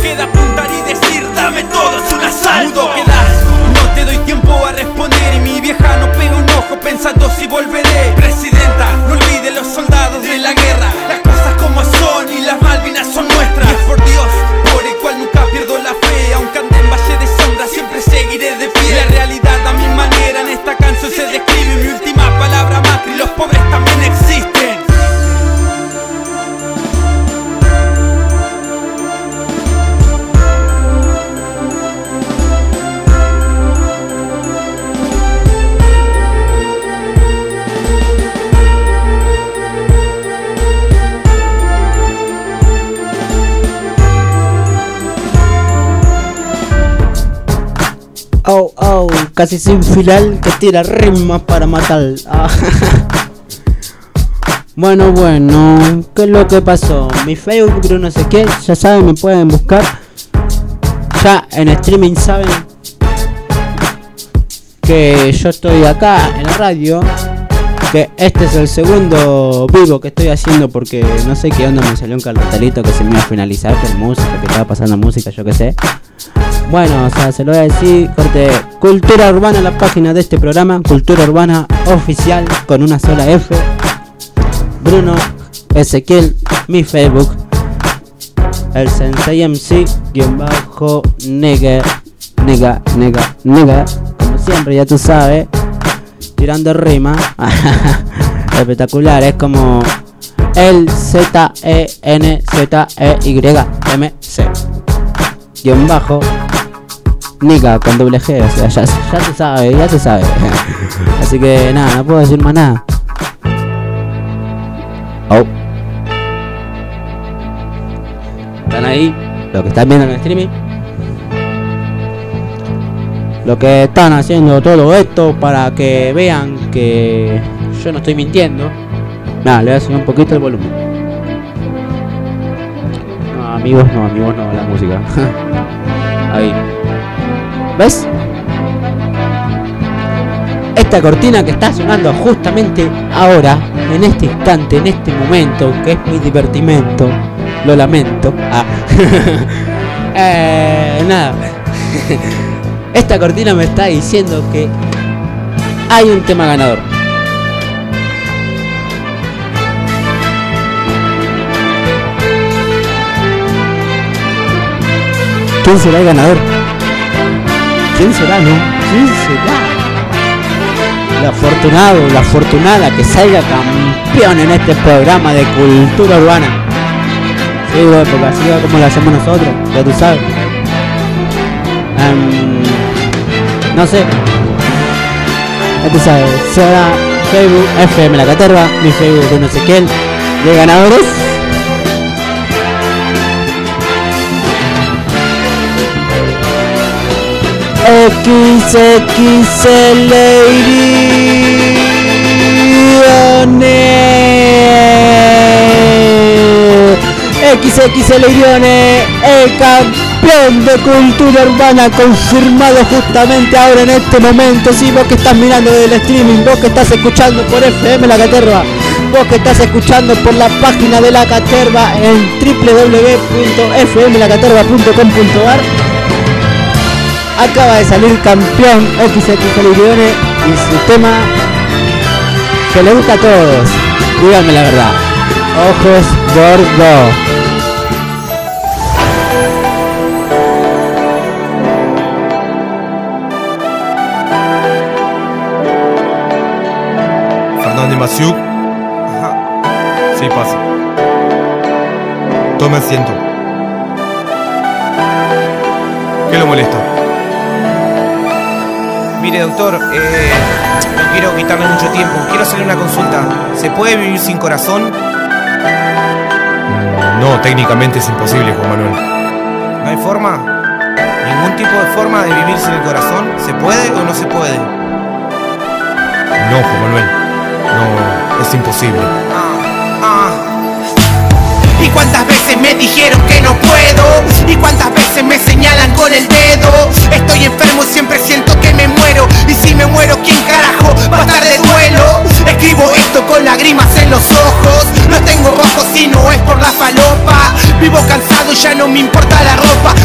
F: queda apuntar y decir dame todo, es un asalto. Mudo quedas, no te doy tiempo a responder y mi vieja no pega un ojo pensando si volveré. Presidenta, no olvide los soldados de la guerra, las cosas como son y las Malvinas son nuestras. Y es por Dios, por el cual nunca pierdo la fe, aunque ande en valle de sombra siempre seguiré de pie. La realidad a mi manera en esta canción se describe, mi última palabra Macri, los pobres también existen.
C: Oh, oh, casi sin final que tira rimas para matar. Ah. Bueno, ¿qué es lo que pasó? Mi Facebook, Bruno Ezequiel, ya saben, me pueden buscar. Ya en streaming saben que yo estoy acá en la radio. Que este es el segundo vivo que estoy haciendo porque no sé qué onda, me salió un cartelito que se me iba a finalizar con música, que estaba pasando música, yo qué sé. Bueno, o sea, se lo voy a decir, corte, Cultura Urbana, la página de este programa, Cultura Urbana Oficial, con una sola F, Bruno Ezequiel, mi Facebook, el Sensei MC, _nega, como siempre, ya tú sabes, tirando rima, espectacular, es como el ZENZEYMC, Nica con doble G, o sea, ya te sabes. Así que nada, no puedo decir más nada. Oh. ¿Están ahí? Lo que están viendo en el streaming. Lo que están haciendo todo esto para que vean que yo no estoy mintiendo. Nada, le voy a subir un poquito el volumen. No, amigos no, la música. Ahí. ¿Ves? Esta cortina que está sonando justamente ahora, en este instante, en este momento, que es mi divertimento, lo lamento. Nada. Esta cortina me está diciendo que hay un tema ganador. ¿Quién será el ganador? ¿Quién será, no? ¿Quién será? El afortunado, la afortunada que salga campeón en este programa de cultura urbana. Sí, güey, porque así es como lo hacemos nosotros, ya tú sabes. No sé. Ya tú sabes, será Facebook FM La Caterva, mi Facebook de no sé quién. De ganadores. XXL Iriones, el campeón de cultura urbana confirmado justamente ahora en este momento. Sí, vos que estás mirando del streaming, vos que estás escuchando por FM La Caterva, vos que estás escuchando por la página de La Caterva en www.fmlacaterva.com.ar. Acaba de salir campeón XXL Iriones y su tema que le gusta a todos. Díganme la verdad. Ojos gordos.
I: Fernández Maciú. Sí, pasa. Tome asiento. ¿Qué lo molesta?
J: Mire, doctor, no quiero quitarle mucho tiempo. Quiero hacerle una consulta. ¿Se puede vivir sin corazón?
I: No, técnicamente es imposible, Juan Manuel.
J: ¿No hay forma? ¿Ningún tipo de forma de vivir sin el corazón? ¿Se puede o no se puede?
I: No, Juan Manuel. No, es imposible.
E: ¿Y cuántas veces me dijeron que no puedo? ¿Y cuántas veces me señalan con el dedo? Estoy enfermo y siempre siento que me muero. Y si me muero, ¿quién carajo va a estar de duelo? Escribo esto con lágrimas en los ojos. No tengo rojos si no es por la falopa. Vivo cansado y ya no me importa la ropa.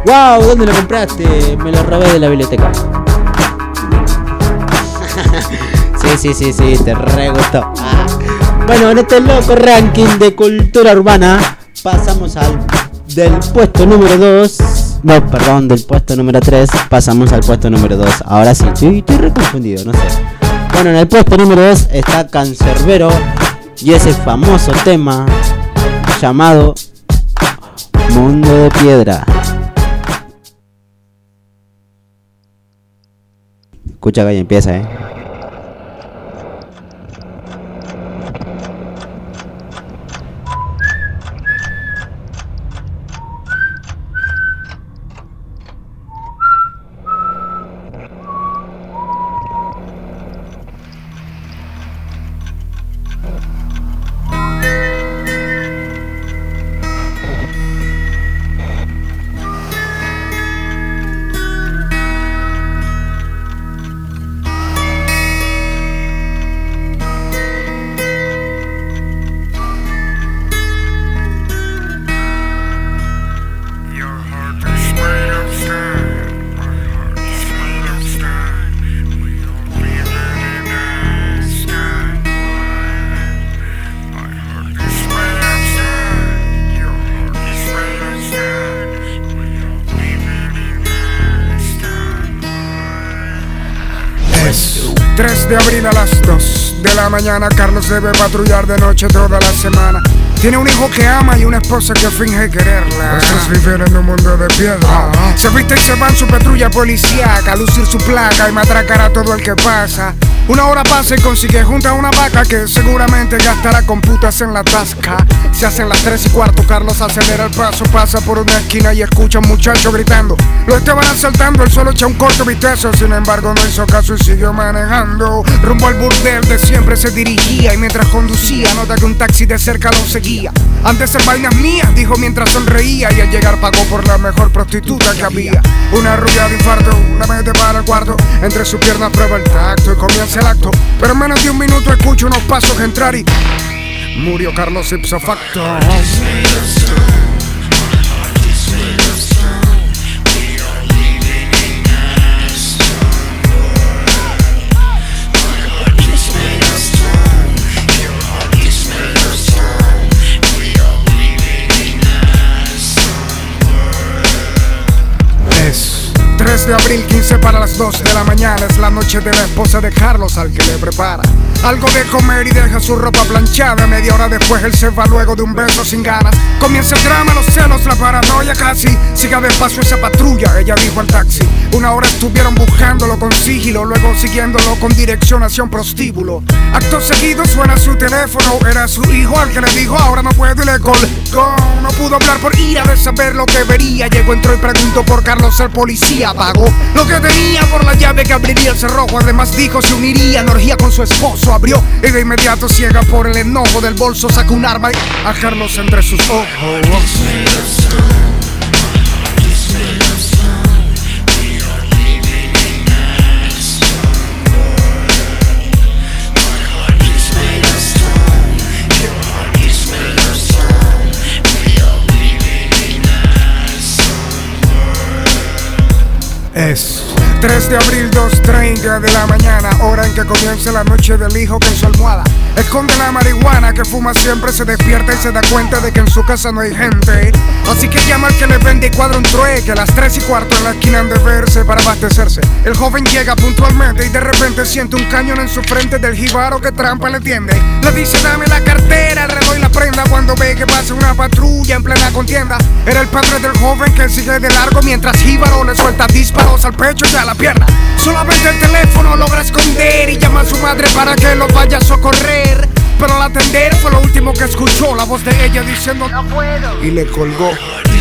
C: Wow, ¿dónde lo compraste? Me lo robé de la biblioteca. Sí, te re gustó. Bueno, en este loco ranking de cultura urbana pasamos del puesto número 2. No, perdón, del puesto número 3 pasamos al puesto número 2. Ahora sí, estoy re confundido, no sé. Bueno, en el puesto número 2 está Cancerbero y ese famoso tema llamado Mundo de Piedra. Escucha que ahí empieza,
K: De abril a las 2 de la mañana, Carlos debe patrullar de noche toda la semana. Tiene un hijo que ama y una esposa que finge quererla. Esos viven en un mundo de piedra. Se viste y se va en su patrulla policíaca a lucir su placa y matracar a todo el que pasa. Una hora pasa y consigue junta una vaca que seguramente gastará con putas en la tasca. Se hacen las 3:15, Carlos acelera el paso, pasa por una esquina y escucha a un muchacho gritando. Lo estaban asaltando, él solo echa un corto vistazo, sin embargo no hizo caso y siguió manejando. Rumbo al burdel de siempre se dirigía y mientras conducía nota que un taxi de cerca lo seguía. Antes en vainas mías, dijo mientras sonreía y al llegar pagó por la mejor prostituta que había. Una rubia de infarto, la mete para el cuarto, entre sus piernas prueba el tacto y comienza el acto. Pero en menos de un minuto escucho unos pasos entrar y murió Carlos ipso facto. Es 3 de abril, 15 para las 2 de la mañana. Es la noche de la esposa de Carlos al que le prepara algo de comer y deja su ropa planchada. Media hora después él se va luego de un beso sin ganas. Comienza el drama, los celos, la paranoia casi. Siga despacio esa patrulla, ella dijo al taxi. Una hora estuvieron buscándolo con sigilo, luego siguiéndolo con dirección hacia un prostíbulo. Acto seguido suena su teléfono, era su hijo al que le dijo ahora no puedo y le colgó. No pudo hablar por ira de saber lo que vería. Llegó, entró y preguntó por Carlos, el policía pagó lo que tenía por la llave que abriría el cerrojo. Además dijo se uniría en orgía con su esposo. Abrió y de inmediato, ciega por el enojo del bolso, sacó un arma y a Carlos entre sus ojos. Es 3 de abril, 2:30 de la mañana, hora en que comienza la noche del hijo que en su almohada esconde la marihuana que fuma siempre. Se despierta y se da cuenta de que en su casa no hay gente, así que llama al que le vende y cuadra un trueque. A las 3:15 en la esquina han de verse para abastecerse. El joven llega puntualmente y de repente siente un cañón en su frente del jíbaro que trampa le tiende. Le dice dame la cartera, el reloj y la prenda, cuando ve que pasa una patrulla en plena contienda. Era el padre del joven que sigue de largo mientras jíbaro le suelta disparos al pecho y a la pierna. Solamente el teléfono logra esconder y llama a su madre para que lo vaya a socorrer. Pero al atender fue lo último que escuchó, la voz de ella diciendo no puedo, y le colgó.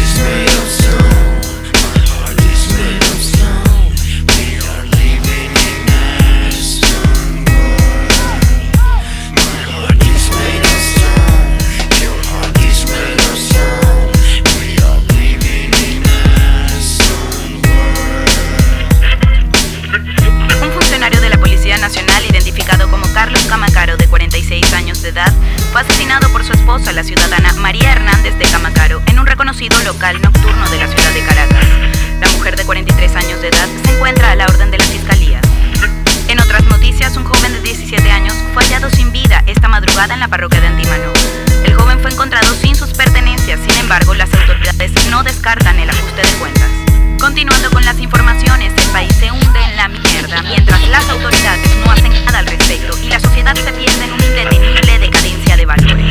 D: Carlos Camacaro, de 46 años de edad, fue asesinado por su esposa, la ciudadana María Hernández de Camacaro, en un reconocido local nocturno de la ciudad de Caracas. La mujer de 43 años de edad se encuentra a la orden de la fiscalía. En otras noticias, un joven de 17 años fue hallado sin vida esta madrugada en la parroquia de Antímano. El joven fue encontrado sin sus pertenencias, sin embargo, las autoridades no descartan el ajuste de cuentas. Continuando con las informaciones, el país se hunde en la mierda mientras las autoridades no hacen nada al respecto y la sociedad se pierde en una indetenible decadencia de valores.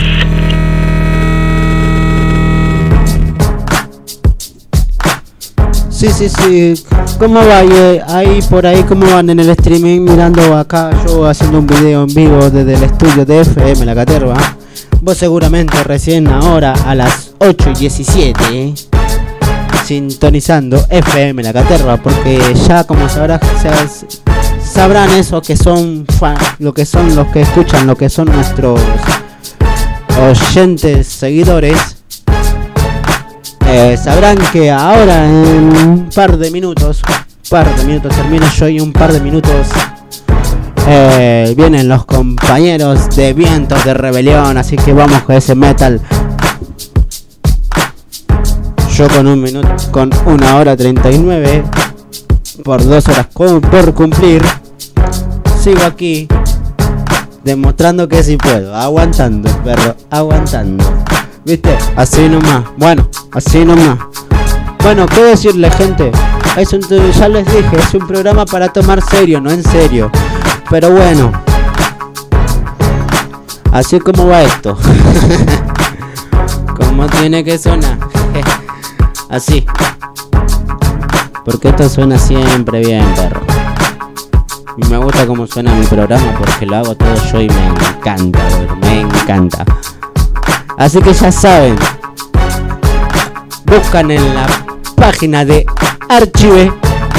C: Sí. ¿Cómo va ahí por ahí? ¿Cómo van en el streaming? Mirando acá yo haciendo un video en vivo desde el estudio de FM La Caterva. Vos seguramente recién ahora a las 8:17 sintonizando FM La Caterva, porque ya como sabrán eso que son lo que son los que escuchan, lo que son nuestros oyentes, seguidores. Sabrán que ahora en un par de minutos termino yo y un par de minutos vienen los compañeros de Vientos de Rebelión, así que vamos con ese metal. Yo con 1 hora 39 por 2 horas por cumplir, sigo aquí demostrando que sí puedo, aguantando, perro, aguantando. ¿Viste? Así nomás. Bueno, así nomás. Bueno, ¿qué decirle, gente? Ya les dije, es un programa para tomar serio, no en serio. Pero bueno, así como va esto. Como tiene que sonar. Así. Porque esto suena siempre bien, perro. Y me gusta cómo suena mi programa porque lo hago todo yo y me encanta, bro, me encanta. Así que ya saben, buscan en la página de archive.org.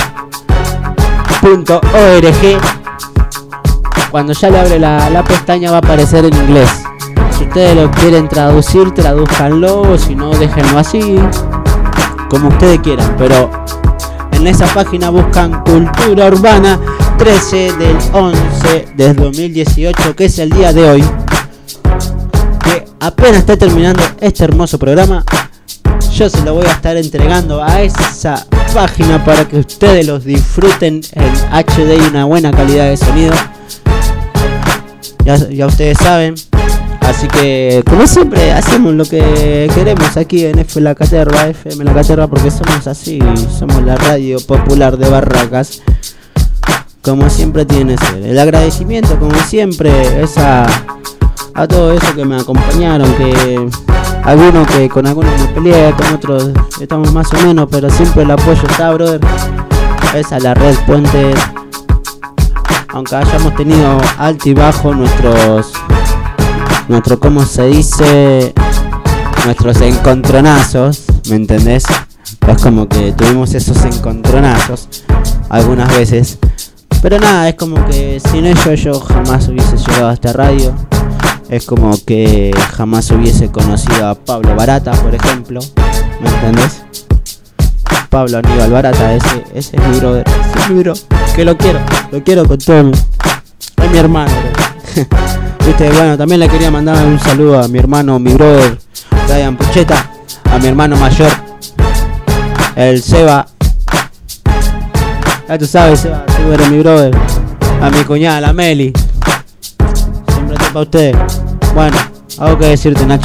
C: Cuando ya le abre la pestaña va a aparecer en inglés. Si ustedes lo quieren traducir, tradúzcanlo, o si no, déjenlo así, como ustedes quieran. Pero en esa página buscan Cultura Urbana 13 del 11 del 2018, que es el día de hoy. Apenas está terminando este hermoso programa, yo se lo voy a estar entregando a esa página para que ustedes los disfruten en HD y una buena calidad de sonido. Ya ustedes saben. Así que, como siempre, hacemos lo que queremos aquí en FM La Caterva, porque somos así, somos la radio popular de Barracas. Como siempre tiene que ser. El agradecimiento, como siempre, es a todo eso que me acompañaron, que con algunos me peleé, con otros estamos más o menos, pero siempre el apoyo está, brother. Es a la red Puentes, aunque hayamos tenido alto y bajo nuestros ¿cómo se dice? Nuestros encontronazos, ¿me entendés? Es como que tuvimos esos encontronazos algunas veces, pero nada, es como que sin ellos yo jamás hubiese llegado a esta radio. Es como que jamás hubiese conocido a Pablo Barata, por ejemplo. ¿Me entendés? Pablo Aníbal Barata, ese es mi brother. Ese es mi bro. Que lo quiero con todo. Es mi hermano, bro. ¿Viste? Bueno, también le quería mandar un saludo a mi hermano, mi brother, Brian Pucheta. A mi hermano mayor, el Seba. Ya tú sabes, Seba, tú eres mi brother. A mi cuñada, la Meli. Para ustedes. Bueno, algo que decirte, Nacho.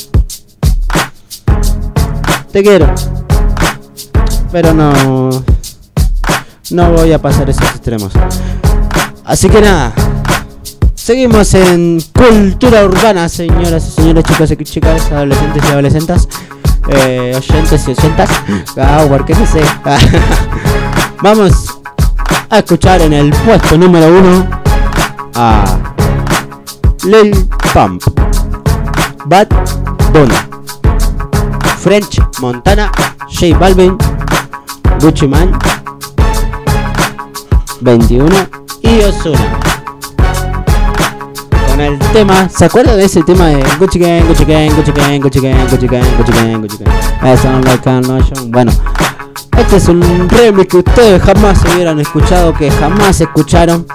C: Te quiero, pero no voy a pasar esos extremos. Así que nada, seguimos en Cultura Urbana, señoras y señores, chicos y chicas, adolescentes y adolescentas, oyentes y oyentas. Porque no sé. Vamos a escuchar en el puesto número 1 a Lil Pump, Bad Bunny, French Montana, J Balvin, Gucci Mane, 21 y Ozuna. Con el tema, ¿se acuerdan de ese tema de Gucci Gang, Gucci Gang, Gucci Gang, Gucci Gang, Gucci Gang, Gucci Gang, Gucci Gang? Bueno, este es un remix que ustedes jamás hubieran escuchado, que jamás escucharon.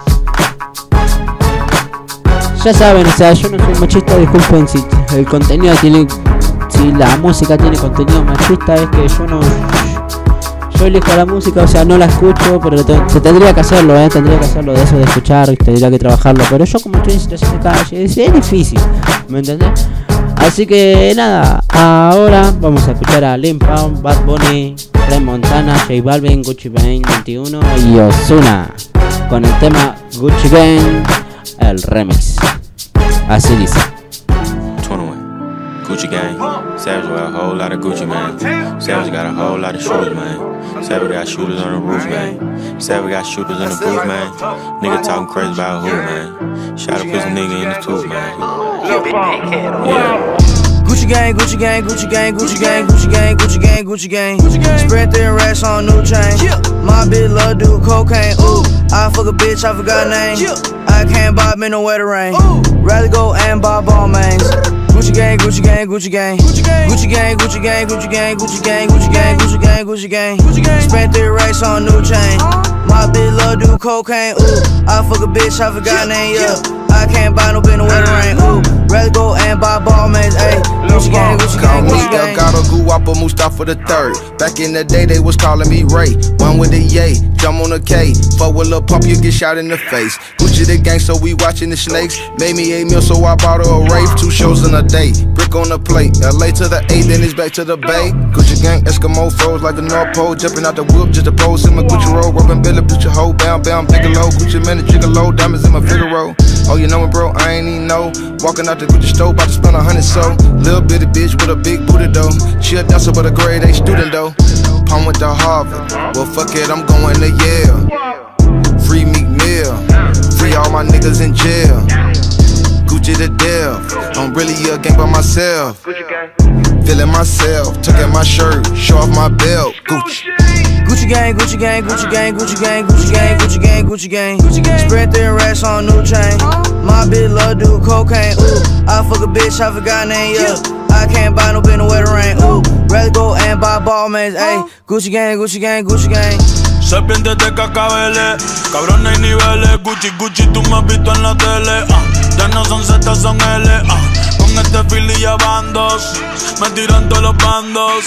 C: Ya saben, o sea, yo no soy machista, disculpen si el contenido tiene, si la música tiene contenido machista, es que yo elijo la música, o sea, no la escucho, pero tendría que hacerlo, tendría que hacerlo de eso de escuchar, tendría que trabajarlo, pero yo como estoy en situación de calle, es difícil, ¿me entendés? Así que nada, ahora vamos a escuchar a Lil Pump, Bad Bunny, Ray Montana, J Balvin, Gucci Mane 21 y Ozuna con el tema Gucci Gang, el remix. Así dice.
L: 21, Gucci Gang, Savage got a whole lot of Gucci, man. Savage got a whole lot of shooters, man. Savage got shooters on the roof, man. Savage got shooters in the booth, man. Nigga talking crazy about who, man. Shot a pussy nigga in the tooth, man. Yeah.
N: Gucci gang, Gucci gang, Gucci gang, Gucci gang, Gucci gang, Gucci gang, Gucci gang. Spread thin racks on new chain. My bitch love do cocaine. Ooh, I fuck a bitch, I forgot name. I can't buy me no wetter rain. Rather go and buy ball mains. Gucci gang, Gucci gang, Gucci gang. Gucci gang, Gucci gang, Gucci gang, Gucci gang, Gucci gang, Gucci gang, Gucci gang. Spread thin racks on new chain. My bitch love do cocaine. Ooh, I fuck a bitch, I forgot name. Yeah, I can't buy no bitch no wetter rain. Ooh, rather go and buy ball mains. Ayy, Gucci gang, Gucci gang, Gucci gang.
U: Delgado, Guapo, Mustafa the third. Back in the day, they was calling me Ray. One with the yay, jump on the K. Fuck with Lil Pump, you get shot in the face. Gucci the gang, so we watching the snakes. Made me 8 meals, so I bought her a rave. 2 shows in a day, brick on the plate. LA to the A, then it's back to the Bay. Gucci gang, Eskimo froze like the North Pole. Jumping out the whip, just a pose in my Gucci roll. Rubbing Billy, put your hoe, bound, Bigelow. Gucci man, Gigolo, diamonds in my Figaro. Oh, you know it, bro, I ain't even know. Walking out the Gucci store, about to spend 100 so. Little bitty bitch with a big booty though. She a dancer but a grade A student though. Palm went to Harvard, well fuck it, I'm going to Yale. Free Meek Mill, free all my niggas in jail. Gucci the death, I'm really a gang by myself. Feeling myself, tuck in my shirt, show off my belt. Gucci.
N: Gucci gang, Gucci gang, Gucci gang, Gucci gang, Gucci gang, Gucci gang, Gucci gang. Spread thin racks on new chain. My bitch love do cocaine. Ooh, I fuck a bitch, I forgot name. Yeah, I can't buy no bitch no wetter rain. Ooh, rather go and buy ball mains. Ayy, Gucci gang, Gucci gang, Gucci gang.
W: Serpientes de cacabeles, cabrones hay niveles. Gucci, Gucci, tú me has visto en la tele. Ya no son Z, son L. Con este Philly ya bandos, me tiran todos los bandos.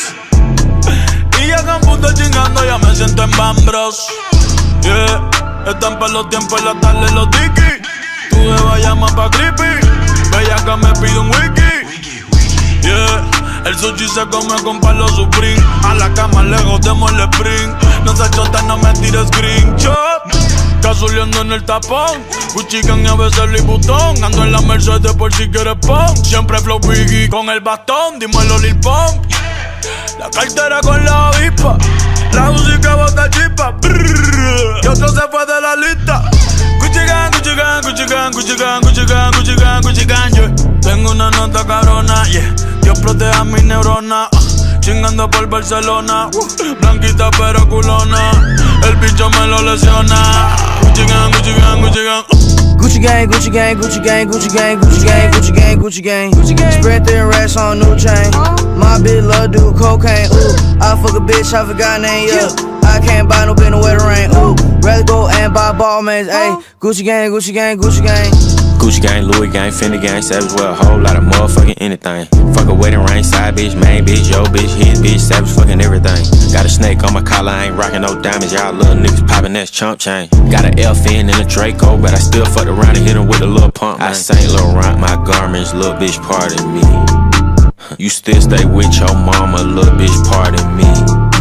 W: Y llegan putas chingando, ya me siento en Bambros. Yeah, están pa' los tiempos en la tarde los tiki. Tu jeva llama pa' creepy, bella que me pide un wiki. Yeah, el sushi se come con palo Supreme. A la cama le jodemos el sprint. No se chota, no me tires screenshot. Casuleando en el tapón, Gucci gang y a veces Louis Vuitton. Ando en la Mercedes por si quieres pon. Siempre flow Biggie con el bastón, dímelo Lil Pump. La cartera con la avispa, la música bota chispa. Y otro se fue de la lista. Gucci gang, Gucci gang, Gucci gang, Gucci gang, Gucci gang, Gucci gang, Gucci gang, yeah. Tengo una nota cabrona, yeah. Dios proteja mis neuronas. Chingando por Barcelona, blanquita pero culona. El bicho me lo lesiona. Gucci gang, Gucci gang, Gucci gang.
N: Gucci gang, Gucci gang, Gucci gang, Gucci gang, Gucci gang, Gucci gang, Gucci gang. Spread thin racks on new chain. My bitch love do cocaine. Ooh, I fuck a bitch, I forgot name. Yeah, I can't buy no bitch no wetter rain. Ooh, rather go and buy ball mains. Ayy, Gucci gang, Gucci gang, Gucci gang.
L: Gucci gang, Louis gang, Fendi gang, Savage with a whole lot of motherfucking anything. Fuck a wedding ring, side bitch, main bitch, yo bitch, his bitch, Savage fucking everything. Got a snake on my collar, I ain't rocking no diamonds, y'all little niggas popping that chump chain. Got an FN and a Draco, but I still fucked around and hit him with a little pump. Man. I Saint Laurent my garments, little bitch, pardon me. You still stay with your mama, little bitch, pardon me.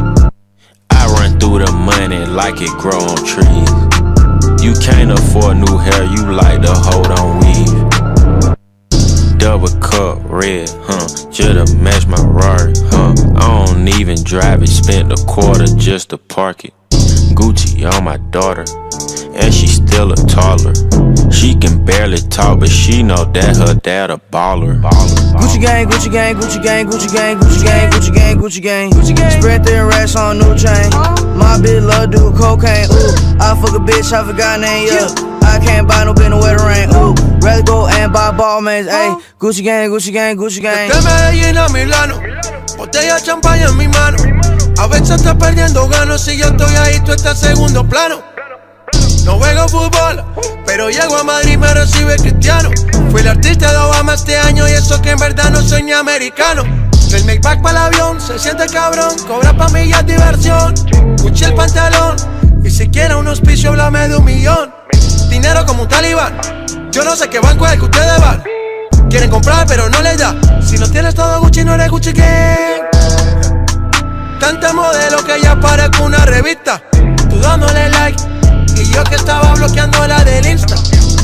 L: I run through the money like it grow on trees. You can't afford new hair, you like to hold on weave. Double cup red, just to match my Rari, I don't even drive it, spent a quarter just to park it. Gucci on my daughter, and she still a toddler. She can barely talk, but she know that her dad a baller.
N: Gucci gang, Gucci gang, Gucci gang, Gucci gang, Gucci gang, Gucci gang, Gucci gang. Gucci gang. Spread thin racks on new chain. My bitch love do cocaine. Ooh, I fuck a bitch, I forgot name. Yeah, I can't buy no bitch no wetter rain. Ooh, rather go and buy ball mains. Ayy, Gucci gang, Gucci gang, Gucci gang.
O: De Medellín a Milano, botella de champaña en mi mano. A veces estás perdiendo ganos, si yo estoy ahí, tú estás segundo plano. No juego fútbol, pero llego a Madrid y me recibe Cristiano. Fui el artista de Obama este año y eso que en verdad no soy ni americano. El make back para el avión, se siente cabrón, cobra pa' millas diversión. Gucci el pantalón. Y si quieres un auspicio, háblame de 1 millón. Dinero como un talibán. Yo no sé qué banco es el que ustedes van. Quieren comprar pero no les da. Si no tienes todo Gucci, no eres Gucci Gang. Tanta modelo que ya parezco una revista. Tú dándole like y yo que estaba bloqueando la del Insta.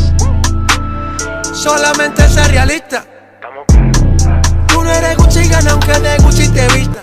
O: Solamente ser realista. Tú no eres Gucci Gang aunque de Gucci te vista.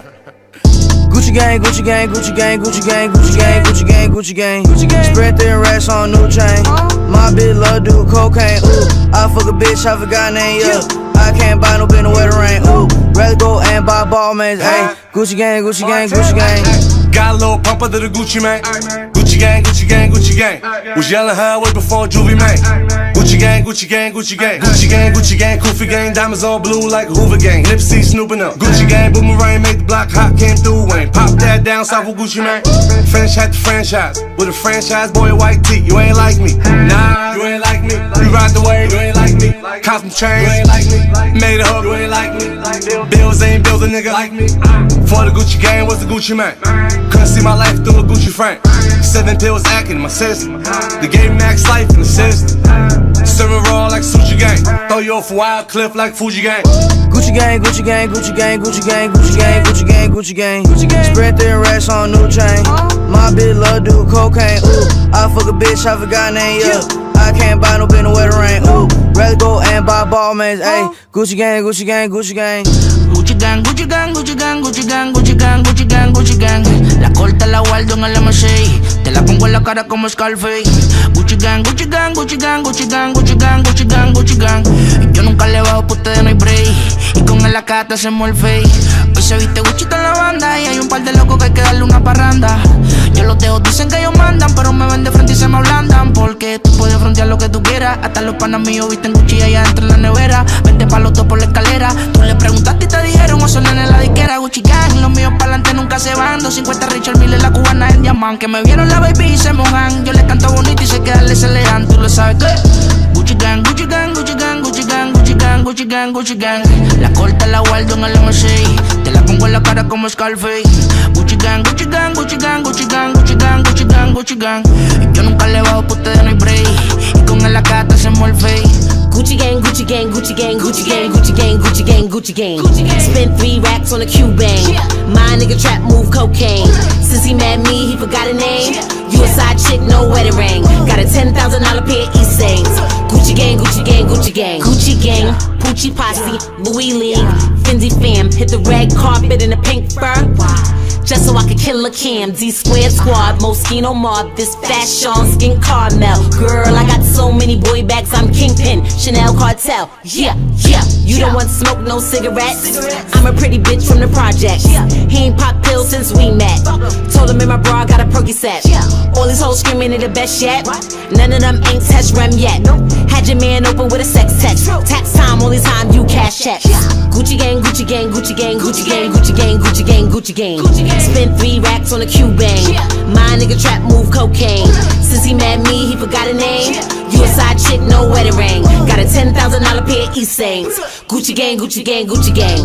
N: Gucci gang, Gucci gang, Gucci gang, Gucci gang, Gucci gang, Gucci gang, Gucci gang. Spread thin racks on new chain. My bitch love do cocaine. Ooh, I fuck a bitch, I forgot name. Yeah, I can't buy no bitch no wedding ring. Ooh, rather go and buy ball mates. Ayy, Gucci gang, Gucci gang, Gucci gang.
U: Got a little pump under the Gucci man. Gucci gang, Gucci gang, Gucci gang. Was yelling her way before Juvie man. Gucci gang, Gucci gang, Gucci gang. Gucci gang, Gucci gang, Koofy gang. Diamonds all blue like a Hoover gang. Nipsey snooping up. Gucci gang, boomerang, make the block hot. Came through Wayne. Pop that down south with Gucci man. Finish at the franchise. With a franchise boy, white tee. You ain't like me. Nah, you ain't like me. You ride the wave. You ain't like me. Cop some chains. You ain't like me. Made a hook. You ain't like me. Bills ain't bills a nigga like me. For the Gucci gang was the Gucci man. Couldn't see my life through a Gucci frame. 7 pills acting in my system. The game max life in the system. Serving raw like sushi gang. Throw you off a wild cliff like Fuji gang.
N: Gucci gang, Gucci gang, Gucci gang, Gucci gang, Gucci gang, Gucci gang, Gucci gang. Spread thin racks on new chain. My bitch love do cocaine. Ooh, I fuck a bitch, I forgot name. Yeah, I can't buy no bitch no wedding ring. Ooh, rather go and buy ball mates. Ayy, Gucci gang, Gucci gang, Gucci gang.
B: Gucci gang, Gucci gang, Gucci gang, Gucci gang, Gucci gang, Gucci gang, Gucci gang. La corta la guardo en el M6. Te la pongo en la cara como Scarface. Gucci gang, Gucci gang, Gucci gang, Gucci gang, Gucci gang, Gucci gang, Gucci gang. Yo nunca le bajo, pa' ustedes no hay break. Y con el AK te hacemos el fake. Hoy se viste Gucci en la banda. Y hay un par de locos que hay que darle una parranda. Yo los dejo, dicen que ellos mandan, pero me ven de frente y se me ablandan. Porque tú puedes frontear lo que tú quieras. Hasta los panas míos visten Gucci allá dentro en la nevera. Vente pa' los dos por la escalera. Tú le preguntaste y te dijeron, o son en la disquera. Gucci gang, los míos pa'lante nunca se van. 250 Richard Mille, la cubana en diamante. Que me vieron la baby y se mojan. Yo les canto bonito y sé que darle se le dan. Tú lo sabes que Gucci gang, Gucci gang, Gucci gang, Gucci gang, Gucci gang, Gucci gang, Gucci gang. La corta la guardo en el M6. Te la pongo en la cara como Scarface. Gucci gang, Gucci gang, Gucci gang, Gucci gang, Gucci gang, Gucci gang, Gucci gang. Y yo nunca le bajo, pa' ustedes no hay break. Y con el AK te hacemos el fake.
P: Gucci gang, Gucci gang, Gucci gang, Gucci gang, Gucci gang, Gucci gang, Gucci gang. Spent 3 racks on a Cuban. My nigga trap move cocaine. Since he met me, he forgot a name. You a side chick, no wedding ring. Got a $10,000 pair of East Saints. Gucci gang, Gucci gang, Gucci gang. Gucci gang, Poochie Posse, Louis League, Fendi fam. Hit the red carpet in a pink fur. Just so I could kill a Cam, D-Squared squad, Moschino mob, this fashion skin Carmel. Girl, I got so many boy bags, I'm Kingpin, Chanel cartel. Yeah, yeah, you don't want smoke, no cigarettes. I'm a pretty bitch from the projects. He ain't pop pills since we met. Told him in my bra, got a Percocet. All these hoes screaming they the best yet. None of them ain't touched Rem yet. Had your man open with a sex text. Tax time, only time you cash checks. Gucci gang, Gucci gang, Gucci gang, Gucci gang, Gucci gang, Gucci gang, Gucci gang. Spent 3 racks on a Cuban. My nigga trap move cocaine. Since he met me, he forgot a name. You a side chick, no wedding ring. Got a $10,000 pair of East Saints. Gucci gang, Gucci gang, Gucci gang.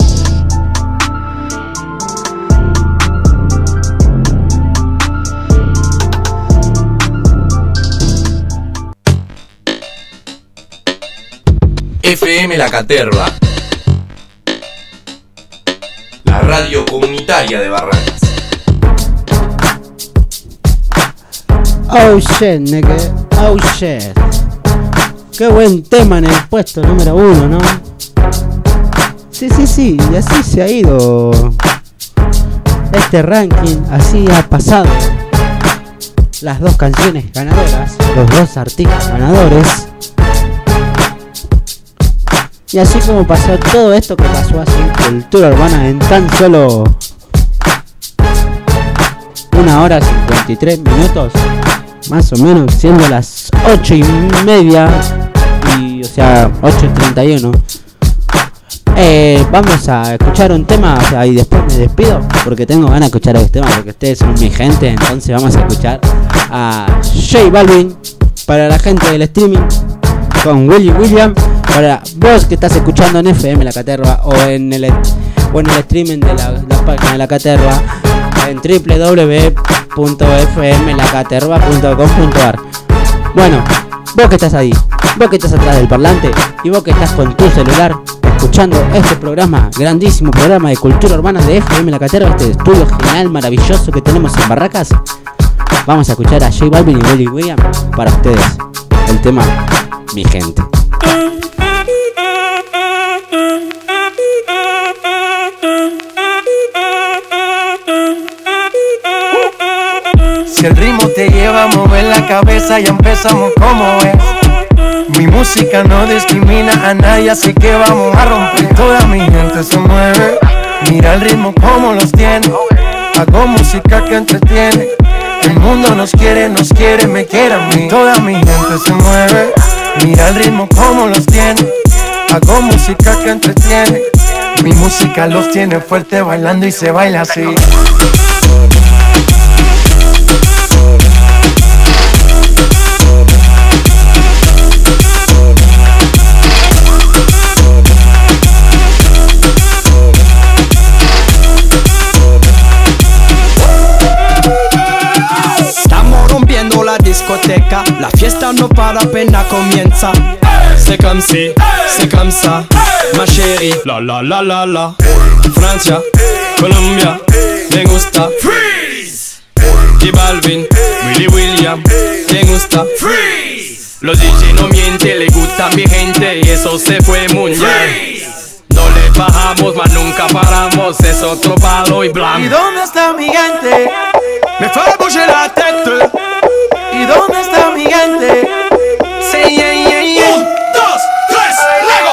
R: FM La Caterva, la radio comunitaria de Barrancas.
C: Oh shit, nigga. Oh shit. Qué buen tema en el puesto número 1, ¿no? Sí. Y así se ha ido este ranking. Así ha pasado. Las 2 canciones ganadoras. Los 2 artistas ganadores. Y así como pasó todo esto que pasó así en Cultura Urbana en tan solo 1 hora 53 minutos. Más o menos, siendo las 8:30 y, o sea, 8:31. Vamos a escuchar un tema, o sea, y después me despido porque tengo ganas de escuchar este tema porque ustedes son mi gente. Entonces vamos a escuchar a J Balvin para la gente del streaming con Willy William. Para vos que estás escuchando en FM La Caterva o en el streaming de la página de La Caterva, en www.fmlacaterva.com.ar. Bueno, vos que estás ahí, vos que estás atrás del parlante y vos que estás con tu celular escuchando este programa, grandísimo programa de cultura urbana de FM La Caterva, este estudio genial, maravilloso que tenemos en Barracas, vamos a escuchar a J Balvin y Willy William para ustedes, el tema Mi Gente.
O: Si el ritmo te lleva a mover la cabeza, ya empezamos como es. Mi música no discrimina a nadie, así que vamos a romper. Toda mi gente se mueve, mira el ritmo como los tiene. Hago música que entretiene. El mundo nos quiere, me quiere a mí. Toda mi gente se mueve, mira el ritmo como los tiene. Hago música que entretiene. Mi música los tiene fuerte bailando y se baila así.
A: Discoteca, la fiesta no para, apenas comienza. C'est comme si, c'est comme ça, ma chérie. La la la la la. Francia, Colombia, me gusta. Freeze. J Balvin, Willy William, me gusta. Freeze. Los DJ no mienten, le gusta mi gente y eso se fue muy bien. No le bajamos, mas nunca paramos, es otro palo y blanco.
O: ¿Y dónde está mi gente?
A: Me fue a bouger la tête.
O: ¿Y dónde está mi gente?
A: Sí, yeah, yeah, yeah. 1, 2, 3, luego.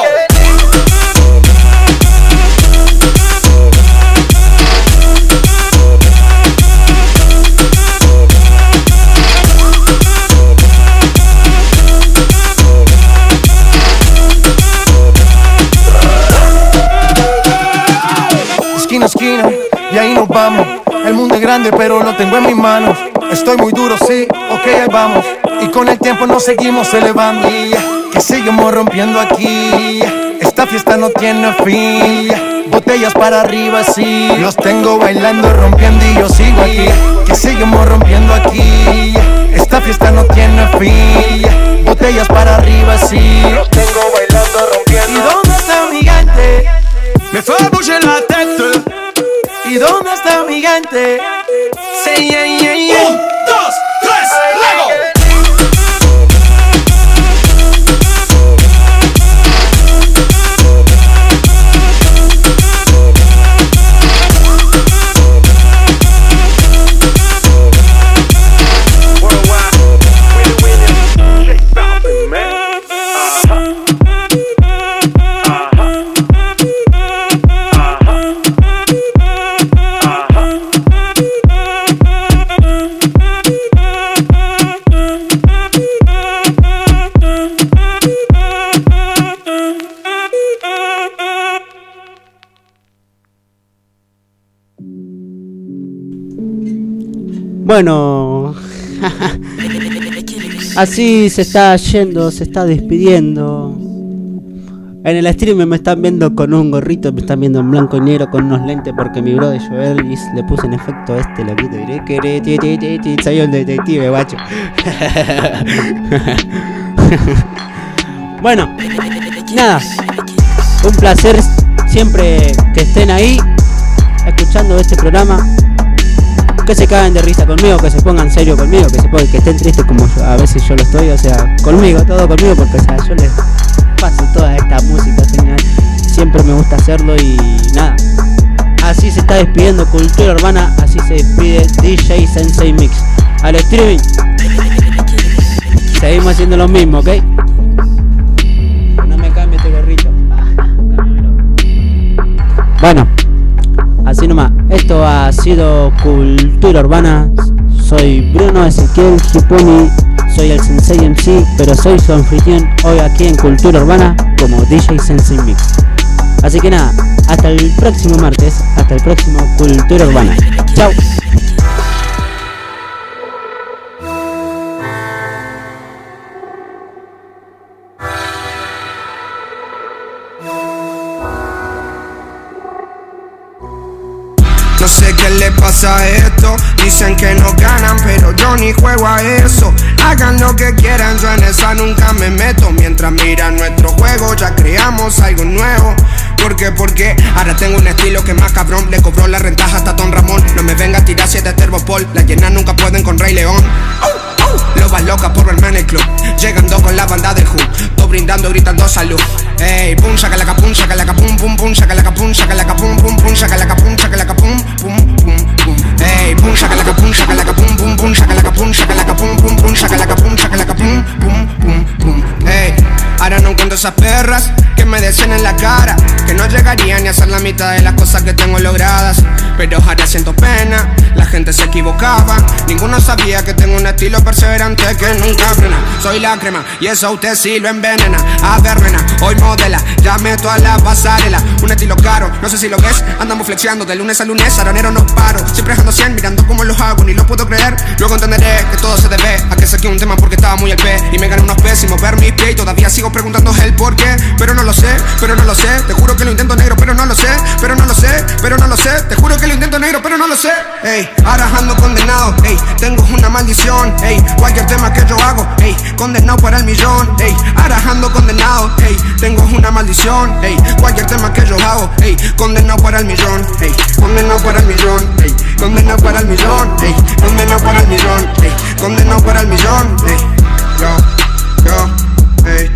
O: Esquina a esquina, y ahí nos vamos. El mundo es grande, pero lo tengo en mis manos. Estoy muy duro, sí, ok, ahí vamos. Y con el tiempo nos seguimos elevando. Que seguimos rompiendo aquí. Esta fiesta no tiene fin. Botellas para arriba, sí. Los tengo bailando, rompiendo y yo sigo aquí. Que seguimos rompiendo aquí. Esta fiesta no tiene fin. Botellas para arriba, sí. Los tengo bailando, rompiendo. ¿Y dónde está mi gente?
A: Me fue a bouger la tête.
O: ¿Y dónde está mi gente?
A: Sí, yeah, yeah, yeah. 1, 2, 3, luego.
C: Bueno, así se está yendo, se está despidiendo. En el stream me están viendo con un gorrito, me están viendo en blanco y negro con unos lentes porque mi brother Joel le puse en efecto este loquito. Soy el detective, guacho. Bueno, nada, un placer siempre que estén ahí escuchando este programa. Que se caguen de risa conmigo, que se pongan serio conmigo, que estén tristes como a veces yo lo estoy, o sea, conmigo, todo conmigo, porque o sea, yo les paso toda esta música genial, siempre me gusta hacerlo y nada. Así se está despidiendo Cultura Urbana, así se despide DJ Sensei Mix. Al streaming, seguimos haciendo lo mismo, ¿ok? No me cambie este gorrito. Bueno. Así nomás, esto ha sido Cultura Urbana. Soy Bruno Ezequiel Gipuni, soy el Sensei MC, pero soy su anfitrión hoy aquí en Cultura Urbana como DJ Sensei Mix. Así que nada, hasta el próximo martes, hasta el próximo Cultura Urbana. Chao.
E: No sé qué le pasa a esto. Dicen que no ganan, pero yo ni juego a eso. Hagan lo que quieran, yo en esa nunca me meto. Mientras miran nuestro juego, ya creamos algo nuevo. ¿Por qué? Porque ahora tengo un estilo que más cabrón. Le cobró la rentaja hasta Don Ramón. No me venga a tirar 7 Terbopol. Las llenas nunca pueden con Rey León. Lobas locas por verme en el club. Llegando con la banda del Hood. Todo brindando, gritando salud. Ey, pum, shakalaka pum, shakalaka pum, pum, pum, shakalaka pum, shakalaka pum, pum, pum, shakalaka pum, shakalaka pum, pum, pum, pum. Ey, pum, shakalaka pum, pum, pum, shakalaka pum, shakalaka pum, pum, pum, shakalaka pum, pum, pum, pum. Ey, ahora no encuentro esas perras que me decían en la cara que no llegaría ni a hacer la mitad de las cosas que tengo logradas. Pero ahora siento pena, la gente se equivocaba. Ninguno sabía que tengo un estilo perseverante que nunca frena. Soy la crema y eso a usted sí lo envenena. A ver, nena, hoy modela, ya meto a la pasarela. Un estilo caro, no sé si lo ves. Andamos flexiando de lunes a lunes, aronero no paro. Siempre ando 100 mirando cómo los hago, ni lo puedo creer. Luego entenderé que todo se debe a que saqué un tema porque estaba muy al pie. Y me gané unos pésimos ver mis pies y todavía sigo preguntando el por qué. Pero no lo sé, pero no lo sé. Te juro que lo intento negro, pero no lo sé. Pero no lo sé, pero no lo sé. Te juro que lo intento negro, pero no lo sé. Ey, ahora ando condenado, ey, tengo una maldición. Ey, cualquier tema que yo hago, ey, condenado para el millón. Ey, ahora ando condenado, ey, tengo una maldición. Ey, cualquier tema que yo hago, ey, condenado para el millón. Ey, condenado para el millón. Ey, condenado para el millón. Ey, condenado para el millón. Ey, condenado para el millón. Ey, yo, ey,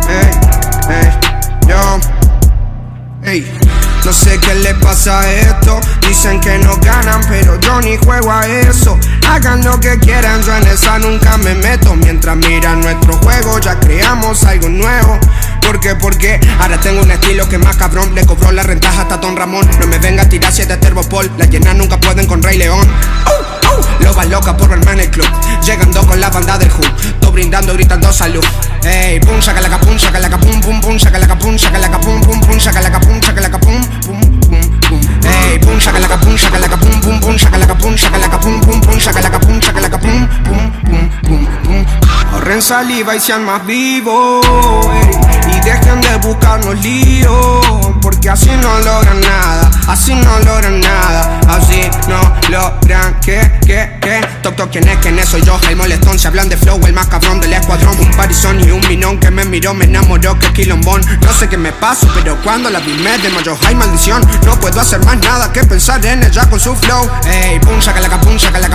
E: yo, ey. No sé qué le pasa a esto. Dicen que no ganan, pero yo ni juego a eso. Hagan lo que quieran, yo en esa nunca me meto. Mientras miran nuestro juego, ya creamos algo nuevo. ¿Por qué? Porque ahora tengo un estilo que más cabrón. Le cobró la rentaja hasta Don Ramón. No me venga a tirar 7 Terbopol. Las llenas nunca pueden con Rey León. Lobas locas por verme en el club. Llegando con la banda del Hood. Todo brindando, gritando salud. Ey, pum, shakalaka pum, pum, pum, shakalaka pum, pum, pum, shakalaka pum, pum, pum, pum. Ey, pum, shakalaka pum, pum, pum, shakalaka pum, pum, pum, shakalaka pum, pum, pum, pum. Ahorren saliva y sean más vivos, ey, y dejen de buscarnos líos, porque así no logran nada, así no logran nada, así no logran que. Toc, ¿quién es? Soy yo, el molestón. Se hablan de flow, el más cabrón del escuadrón. Un parizón y un minón que me miró, me enamoró, que quilombón. No sé qué me pasó, pero cuando la vi me desmayó. Hay maldición, no puedo hacer más nada que pensar en ella con su flow. Ey, pum, shakalaka pum, shakalaka